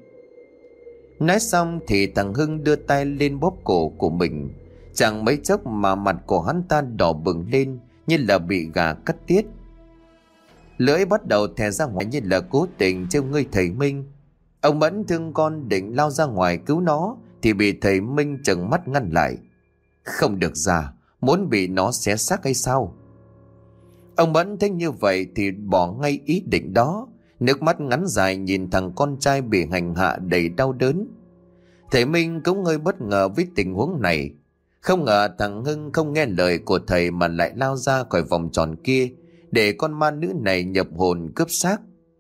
Nói xong thì thằng Hưng đưa tay lên bóp cổ của mình. Chẳng mấy chốc mà mặt của hắn ta đỏ bừng lên như là bị gà cắt tiết. Lưỡi bắt đầu thè ra ngoài như là cố tình trêu ngươi thầy Minh. Ông Mẫn thương con định lao ra ngoài cứu nó thì bị thầy Minh trừng mắt ngăn lại: Không được ra, muốn bị nó xé xác hay sao? Ông Mẫn thấy như vậy thì bỏ ngay ý định đó, nước mắt ngắn dài nhìn thằng con trai bị hành hạ đầy đau đớn. Thầy Minh cũng hơi bất ngờ với tình huống này. Không ngờ thằng Hưng không nghe lời của thầy mà lại lao ra khỏi vòng tròn kia để con ma nữ này nhập hồn cướp xác.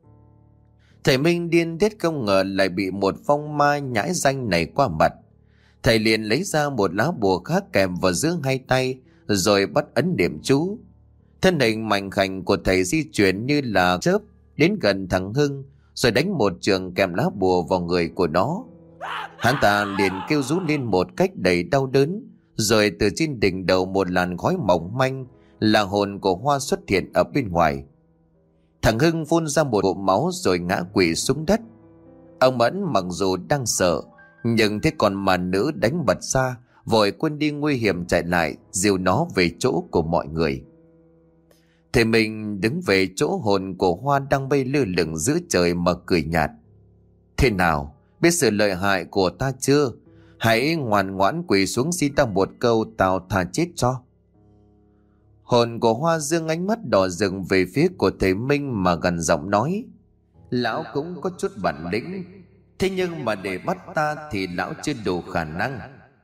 Thầy Minh điên tiết không ngờ lại bị một phong ma nhãi danh này qua mặt. Thầy liền lấy ra một lá bùa khác kèm vào giữa hai tay rồi bắt ấn niệm chú. Thân hình mạnh khảnh của thầy di chuyển như là chớp đến gần thằng Hưng rồi đánh một trường kèm lá bùa vào người của nó. Hắn ta liền kêu rú lên một cách đầy đau đớn, rồi từ trên đỉnh đầu một làn khói mỏng manh là hồn của Hoa xuất hiện ở bên ngoài. Thằng Hưng phun ra một ngụm máu rồi ngã quỵ xuống đất. Ông Mẫn mặc dù đang sợ nhưng thấy con ma nữ đánh bật ra, vội quên đi nguy hiểm chạy lại dìu nó về chỗ của mọi người. Thầy mình đứng về chỗ hồn của Hoa đang bay lơ lửng giữa trời mà cười nhạt: Thế nào, biết sự lợi hại của ta chưa? Hãy ngoan ngoãn quỳ xuống xin ta một câu, tao tha chết cho. Hồn của Hoa dương ánh mắt đỏ rừng về phía của thầy Minh mà gần giọng nói: Lão cũng có chút bản lĩnh, thế nhưng mà để bắt ta thì lão chưa đủ khả năng.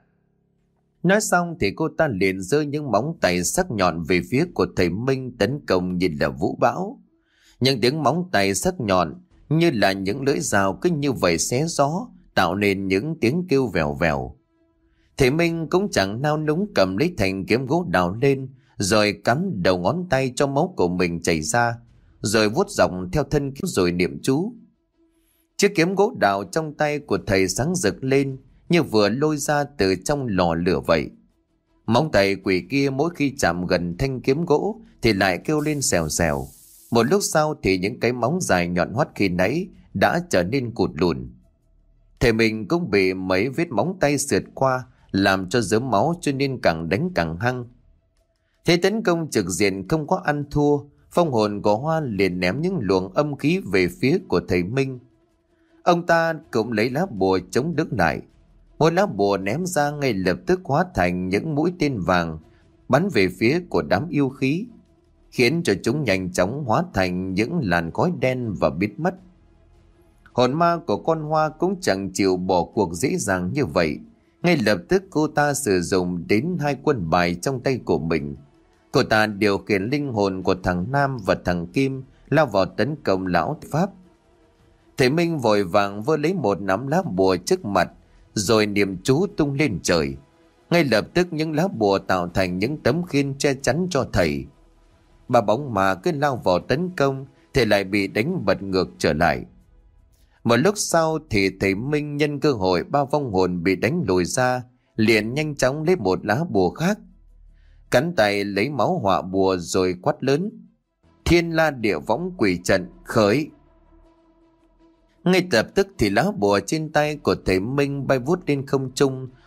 Nói xong thì cô ta liền giơ những móng tay sắc nhọn về phía của thầy Minh tấn công như là vũ bão. Những tiếng móng tay sắc nhọn như là những lưỡi dao cứ như vậy xé gió, tạo nên những tiếng kêu vèo vèo. Thầy Minh cũng chẳng nao núng cầm lấy thanh kiếm gỗ đào lên, rồi cắm đầu ngón tay cho máu của mình chảy ra, rồi vuốt dọc theo thân kiếm rồi niệm chú. Chiếc kiếm gỗ đào trong tay của thầy sáng rực lên như vừa lôi ra từ trong lò lửa vậy. Móng tay quỷ kia mỗi khi chạm gần thanh kiếm gỗ thì lại kêu lên xèo xèo. Một lúc sau thì những cái móng dài nhọn hoắt khi nãy đã trở nên cụt lùn. Thầy mình cũng bị mấy vết móng tay sượt qua làm cho dớm máu, cho nên càng đánh càng hăng. Thế tấn công trực diện không có ăn thua, phong hồn của Hoa liền ném những luồng âm khí về phía của thầy Minh. Ông ta cũng lấy lá bùa chống đứng lại. Một lá bùa ném ra ngay lập tức hóa thành những mũi tên vàng bắn về phía của đám yêu khí, khiến cho chúng nhanh chóng hóa thành những làn khói đen và biến mất. Hồn ma của con Hoa cũng chẳng chịu bỏ cuộc dễ dàng như vậy. Ngay lập tức cô ta sử dụng đến hai quân bài trong tay của mình. Cô ta điều khiển linh hồn của thằng Nam và thằng Kim lao vào tấn công lão Pháp. Thầy Minh vội vàng vơ lấy một nắm lá bùa trước mặt rồi niệm chú tung lên trời. Ngay lập tức những lá bùa tạo thành những tấm khiên che chắn cho thầy. Ba bóng ma cứ lao vào tấn công thì lại bị đánh bật ngược trở lại. Một lúc sau thì thầy Minh nhân cơ hội ba vong hồn bị đánh lùi ra, liền nhanh chóng lấy một lá bùa khác, cắn tay lấy máu họa bùa rồi quát lớn: Thiên La Địa Võng Quỷ Trận khởi! Ngay lập tức thì lá bùa trên tay của thầy Minh bay vút lên không trung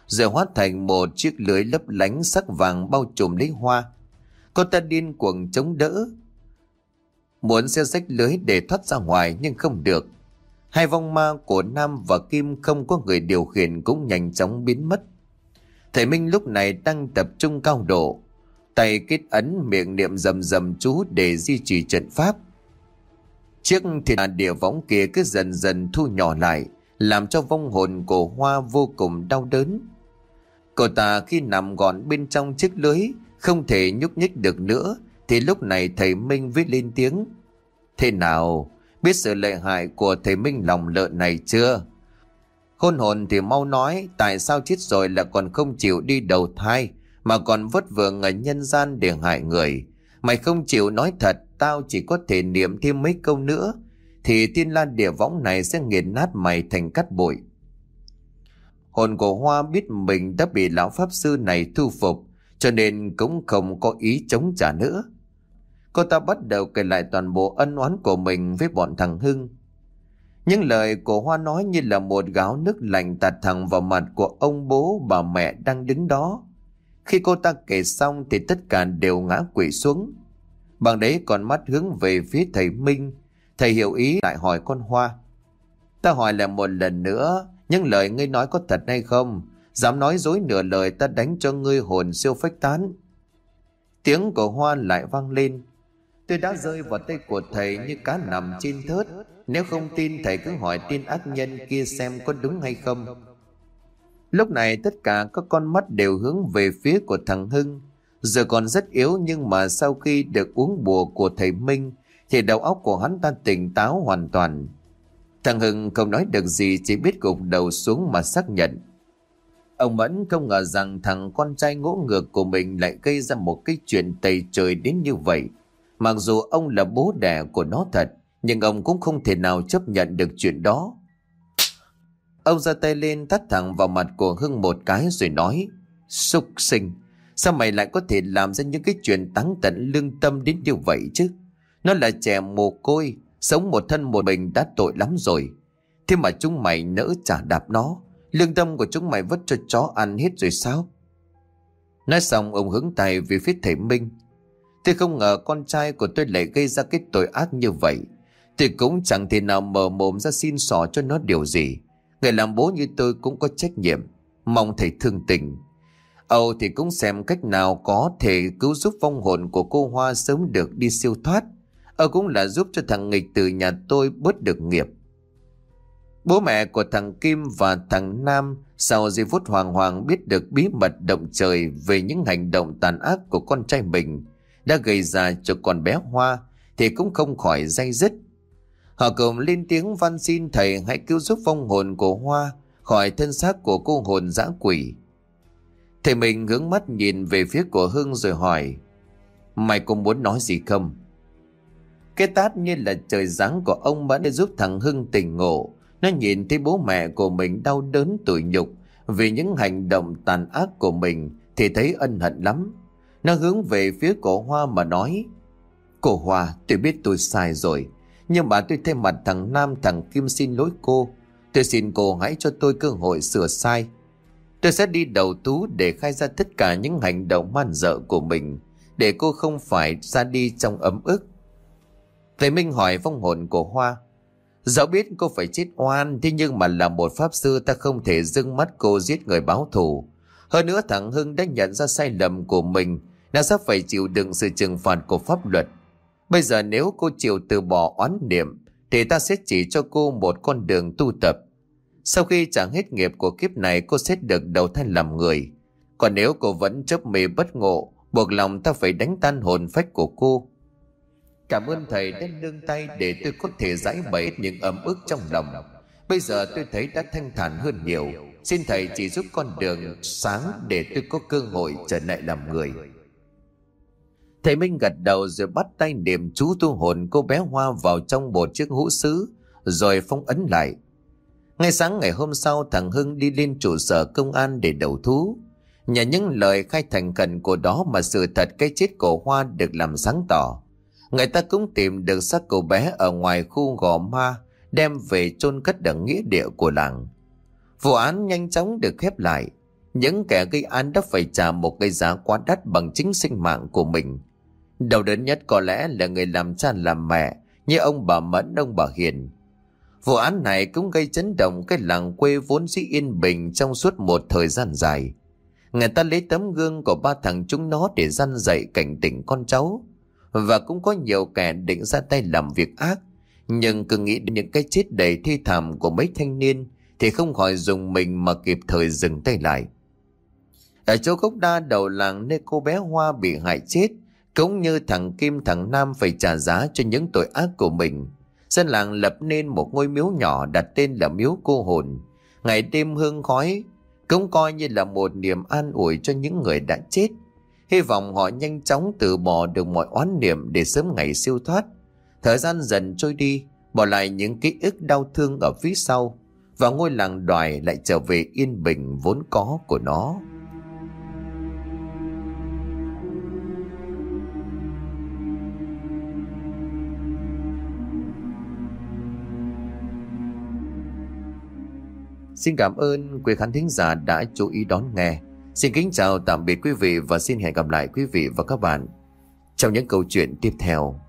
rồi hóa thành một chiếc lưới lấp lánh sắc vàng bao trùm lấy Hoa. Cô ta điên cuồng chống đỡ, muốn xé rách lưới để thoát ra ngoài nhưng không được. Hai vong ma của Nam và Kim không có người điều khiển cũng nhanh chóng biến mất. Thầy Minh lúc này đang tập trung cao độ, tay kết ấn, miệng niệm rầm rầm chú để duy trì trận pháp. Chiếc thiên địa võng kia cứ dần dần thu nhỏ lại, làm cho vong hồn của Hoa vô cùng đau đớn. Cô ta khi nằm gọn bên trong chiếc lưới, không thể nhúc nhích được nữa, thì lúc này thầy Minh viết lên tiếng: thế nào, biết sự lợi hại của thầy Minh lòng lợn này chưa? Khôn hồn thì mau nói, tại sao chết rồi là còn không chịu đi đầu thai, mà còn vất vưởng ở nhân gian để hại người? Mày không chịu nói thật, tao chỉ có thể niệm thêm mấy câu nữa, thì thiên la địa võng này sẽ nghiền nát mày thành cát bụi. Hồn của Hoa biết mình đã bị lão pháp sư này thu phục, cho nên cũng không có ý chống trả nữa. Cô ta bắt đầu kể lại toàn bộ ân oán của mình với bọn thằng Hưng. Những lời của Hoa nói như là một gáo nước lạnh tạt thẳng vào mặt của ông bố bà mẹ đang đứng đó. Khi cô ta kể xong thì tất cả đều ngã quỵ xuống. Bằng đấy còn mắt hướng về phía thầy Minh. Thầy hiểu ý lại hỏi con Hoa: ta hỏi lại một lần nữa, những lời ngươi nói có thật hay không? Dám nói dối nửa lời ta đánh cho ngươi hồn siêu phách tán. Tiếng của Hoa lại vang lên: tôi đã rơi vào tay của thầy như cá nằm trên thớt. Nếu không tin thầy cứ hỏi tên ác nhân kia xem có đúng hay không. Lúc này tất cả các con mắt đều hướng về phía của thằng Hưng. Giờ còn rất yếu, nhưng mà sau khi được uống bùa của thầy Minh thì đầu óc của hắn ta tỉnh táo hoàn toàn. Thằng Hưng không nói được gì, chỉ biết gục đầu xuống mà xác nhận. Ông Mẫn không ngờ rằng thằng con trai ngỗ ngược của mình lại gây ra một cái chuyện tày trời đến như vậy. Mặc dù ông là bố đẻ của nó thật, nhưng ông cũng không thể nào chấp nhận được chuyện đó. Ông giơ tay lên tát thẳng vào mặt của Hưng một cái rồi nói: súc sinh, sao mày lại có thể làm ra những cái chuyện táng tận lương tâm đến như vậy chứ? Nó là trẻ mồ côi, sống một thân một mình đã tội lắm rồi. Thế mà chúng mày nỡ trả đạp nó, lương tâm của chúng mày vứt cho chó ăn hết rồi sao? Nói xong ông hướng tay về phía thầy Minh: tôi không ngờ con trai của tôi lại gây ra cái tội ác như vậy. Tôi cũng chẳng thể nào mở mồm ra xin xỏ cho nó điều gì. Người làm bố như tôi cũng có trách nhiệm, mong thầy thương tình. Âu thì cũng xem cách nào có thể cứu giúp vong hồn của cô Hoa sớm được đi siêu thoát. Âu cũng là giúp cho thằng nghịch từ nhà tôi bớt được nghiệp. Bố mẹ của thằng Kim và thằng Nam sau giây phút hoàng hoàng biết được bí mật động trời về những hành động tàn ác của con trai mình đã gây ra cho con bé Hoa thì cũng không khỏi day dứt. Họ cùng lên tiếng van xin thầy hãy cứu giúp vong hồn của Hoa khỏi thân xác của cô hồn dã quỷ. Thầy mình hướng mắt nhìn về phía của Hưng rồi hỏi: mày có muốn nói gì không? Cái tát như là trời giáng của ông Mẫn để giúp thằng Hưng tỉnh ngộ. Nó nhìn thấy bố mẹ của mình đau đớn tủi nhục vì những hành động tàn ác của mình thì thấy ân hận lắm. Nó hướng về phía cổ Hoa mà nói: cô Hoa, tôi biết tôi sai rồi, nhưng mà tôi thay mặt thằng Nam thằng Kim xin lỗi cô. Tôi xin cô hãy cho tôi cơ hội sửa sai. Tôi sẽ đi đầu thú để khai ra tất cả những hành động man dợ của mình, để cô không phải ra đi trong ấm ức. Thầy Minh hỏi vong hồn của Hoa: dẫu biết cô phải chết oan, thế nhưng mà là một pháp sư ta không thể dưng mắt cô giết người báo thù. Hơn nữa thằng Hưng đã nhận ra sai lầm của mình, đã sắp phải chịu đựng sự trừng phạt của pháp luật. Bây giờ nếu cô chịu từ bỏ oán niệm thì ta sẽ chỉ cho cô một con đường tu tập. Sau khi trả hết nghiệp của kiếp này, cô sẽ được đầu thai làm người. Còn nếu cô vẫn chấp mê bất ngộ, buộc lòng ta phải đánh tan hồn phách của cô. Cảm ơn thầy đã nương tay để tôi có thể giải bày những ấm ức trong lòng. Bây giờ tôi thấy đã thanh thản hơn nhiều. Xin thầy chỉ giúp con đường sáng để tôi có cơ hội trở lại làm người. Thầy Minh gật đầu rồi bắt tay niệm chú tu hồn cô bé Hoa vào trong một chiếc hũ sứ rồi phong ấn lại. Ngay sáng ngày hôm sau, thằng Hưng đi lên trụ sở công an để đầu thú. Nhờ những lời khai thành khẩn của đó mà sự thật cái chết của Hoa được làm sáng tỏ. Người ta cũng tìm được xác cậu bé ở ngoài khu Gò Ma, đem về chôn cất ở nghĩa địa của làng. Vụ án nhanh chóng được khép lại. những kẻ gây án đã phải trả một cái giá quá đắt bằng chính sinh mạng của mình. Đau đớn nhất có lẽ là người làm cha làm mẹ như ông bà Mẫn, ông bà Hiền. Vụ án này cũng gây chấn động cái làng quê vốn dĩ yên bình trong suốt một thời gian dài. Người ta lấy tấm gương của ba thằng chúng nó để răn dạy cảnh tỉnh con cháu. Và cũng có nhiều kẻ định ra tay làm việc ác, nhưng cứ nghĩ đến những cái chết đầy thê thảm của mấy thanh niên thì không khỏi dùng mình mà kịp thời dừng tay lại. Ở chỗ gốc đa đầu làng nơi cô bé Hoa bị hại chết, cũng như thằng Kim thằng Nam phải trả giá cho những tội ác của mình, dân làng lập nên một ngôi miếu nhỏ đặt tên là miếu cô hồn. Ngày đêm hương khói cũng coi như là một niềm an ủi cho những người đã chết, hy vọng họ nhanh chóng từ bỏ được mọi oán niệm để sớm ngày siêu thoát. Thời gian dần trôi đi, bỏ lại những ký ức đau thương ở phía sau, và ngôi làng Đoài lại trở về yên bình vốn có của nó. Xin cảm ơn quý khán thính giả đã chú ý đón nghe. Xin kính chào tạm biệt quý vị và xin hẹn gặp lại quý vị và các bạn trong những câu chuyện tiếp theo.